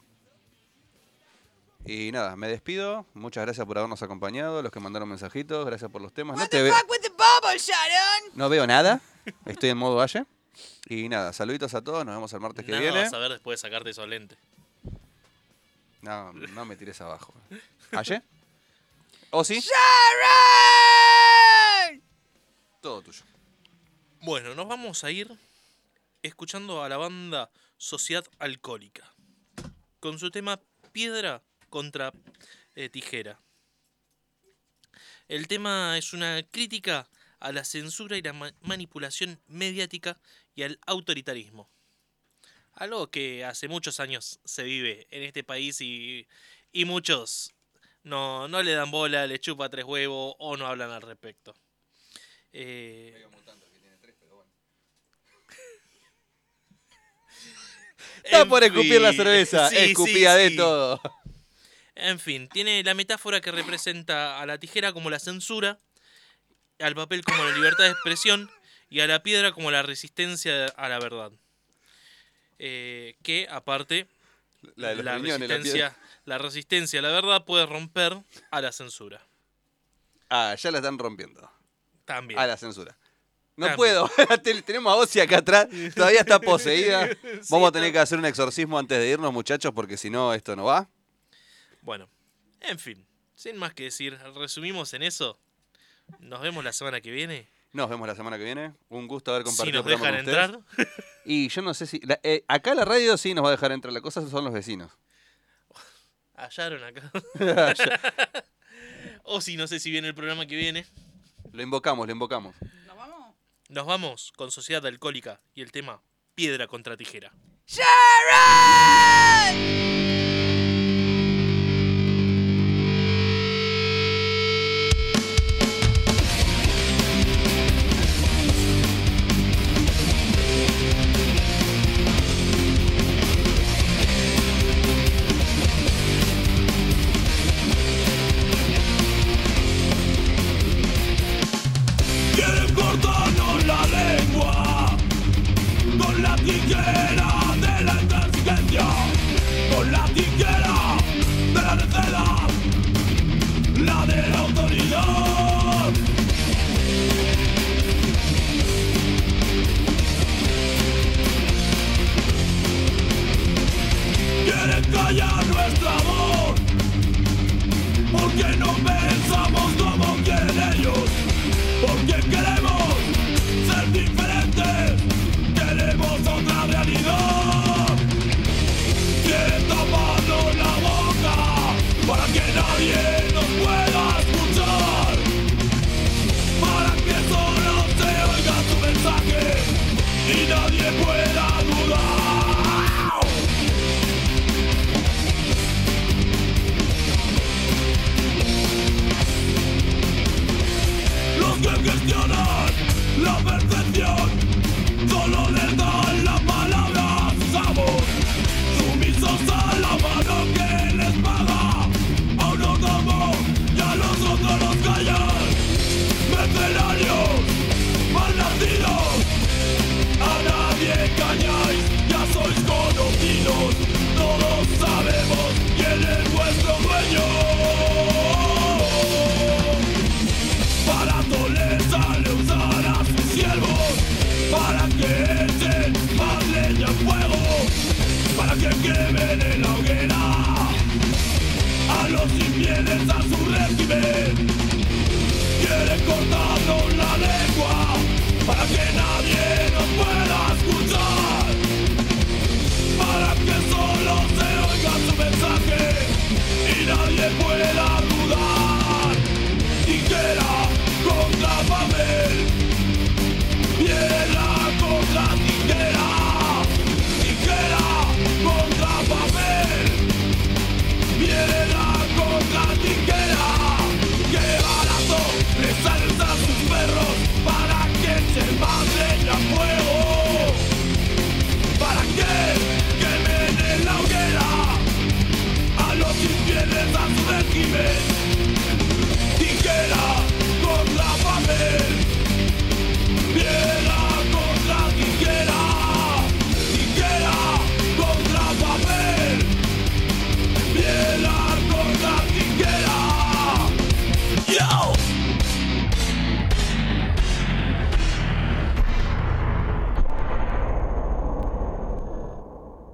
Y nada, me despido. Muchas gracias por habernos acompañado, los que mandaron mensajitos, gracias por los temas. No, What te the ve- fuck with the bubble, Sharon? no veo nada, estoy en modo Aye. Y nada, saluditos a todos, nos vemos el martes que Nada viene. vas a ver después de sacarte esos lentes. No, no me tires abajo. ¿Aye? ¿O sí? ¡Sharon! Todo tuyo. Bueno, nos vamos a ir escuchando a la banda Sociedad Alcohólica. Con su tema Piedra contra eh, Tijera. El tema es una crítica a la censura y la ma- manipulación mediática y al autoritarismo. Algo que hace muchos años se vive en este país y, y muchos no, no le dan bola, le chupa tres huevos o no hablan al respecto. Eh, Está en por escupir la fin, cerveza, sí, escupía sí, de sí. todo. En fin, tiene la metáfora que representa a la tijera como la censura, al papel como la libertad de expresión y a la piedra como la resistencia a la verdad. Eh, que aparte, La de los la, riñones, la resistencia, piedra. la resistencia a la verdad puede romper a la censura. Ah, ya la están rompiendo. También. A la censura. No También. puedo. Ten- Tenemos a Ozzy acá atrás. Todavía está poseída. Vamos a tener que hacer un exorcismo antes de irnos, muchachos, porque si no, esto no va. Bueno, en fin, sin más que decir, resumimos en eso. Nos vemos la semana que viene. Nos vemos la semana que viene. Un gusto haber Si compartido nos el programa dejan con entrar. ustedes. Y yo no sé si... la- eh, acá la radio sí nos va a dejar entrar. La cosa son los vecinos. Hallaron acá. O si no sé si viene el programa que viene. Lo invocamos, lo invocamos. ¿Nos vamos? Nos vamos con Sociedad Alcohólica y el tema Piedra contra Tijera. ¡Sharon! Quieren cortarnos la lengua con la tijera de la intransigencia, con la tijera de la necedad, la de la autoridad. Quieren callar nuestra voz porque no pensamos como quieren ellos. Porque queremos ser diferentes, queremos otra realidad. Quieren taparnos la boca para que nadie nos pueda escuchar. pueblo sin fieles a su régimen. Quieren cortarnos la lengua para que nadie nos pueda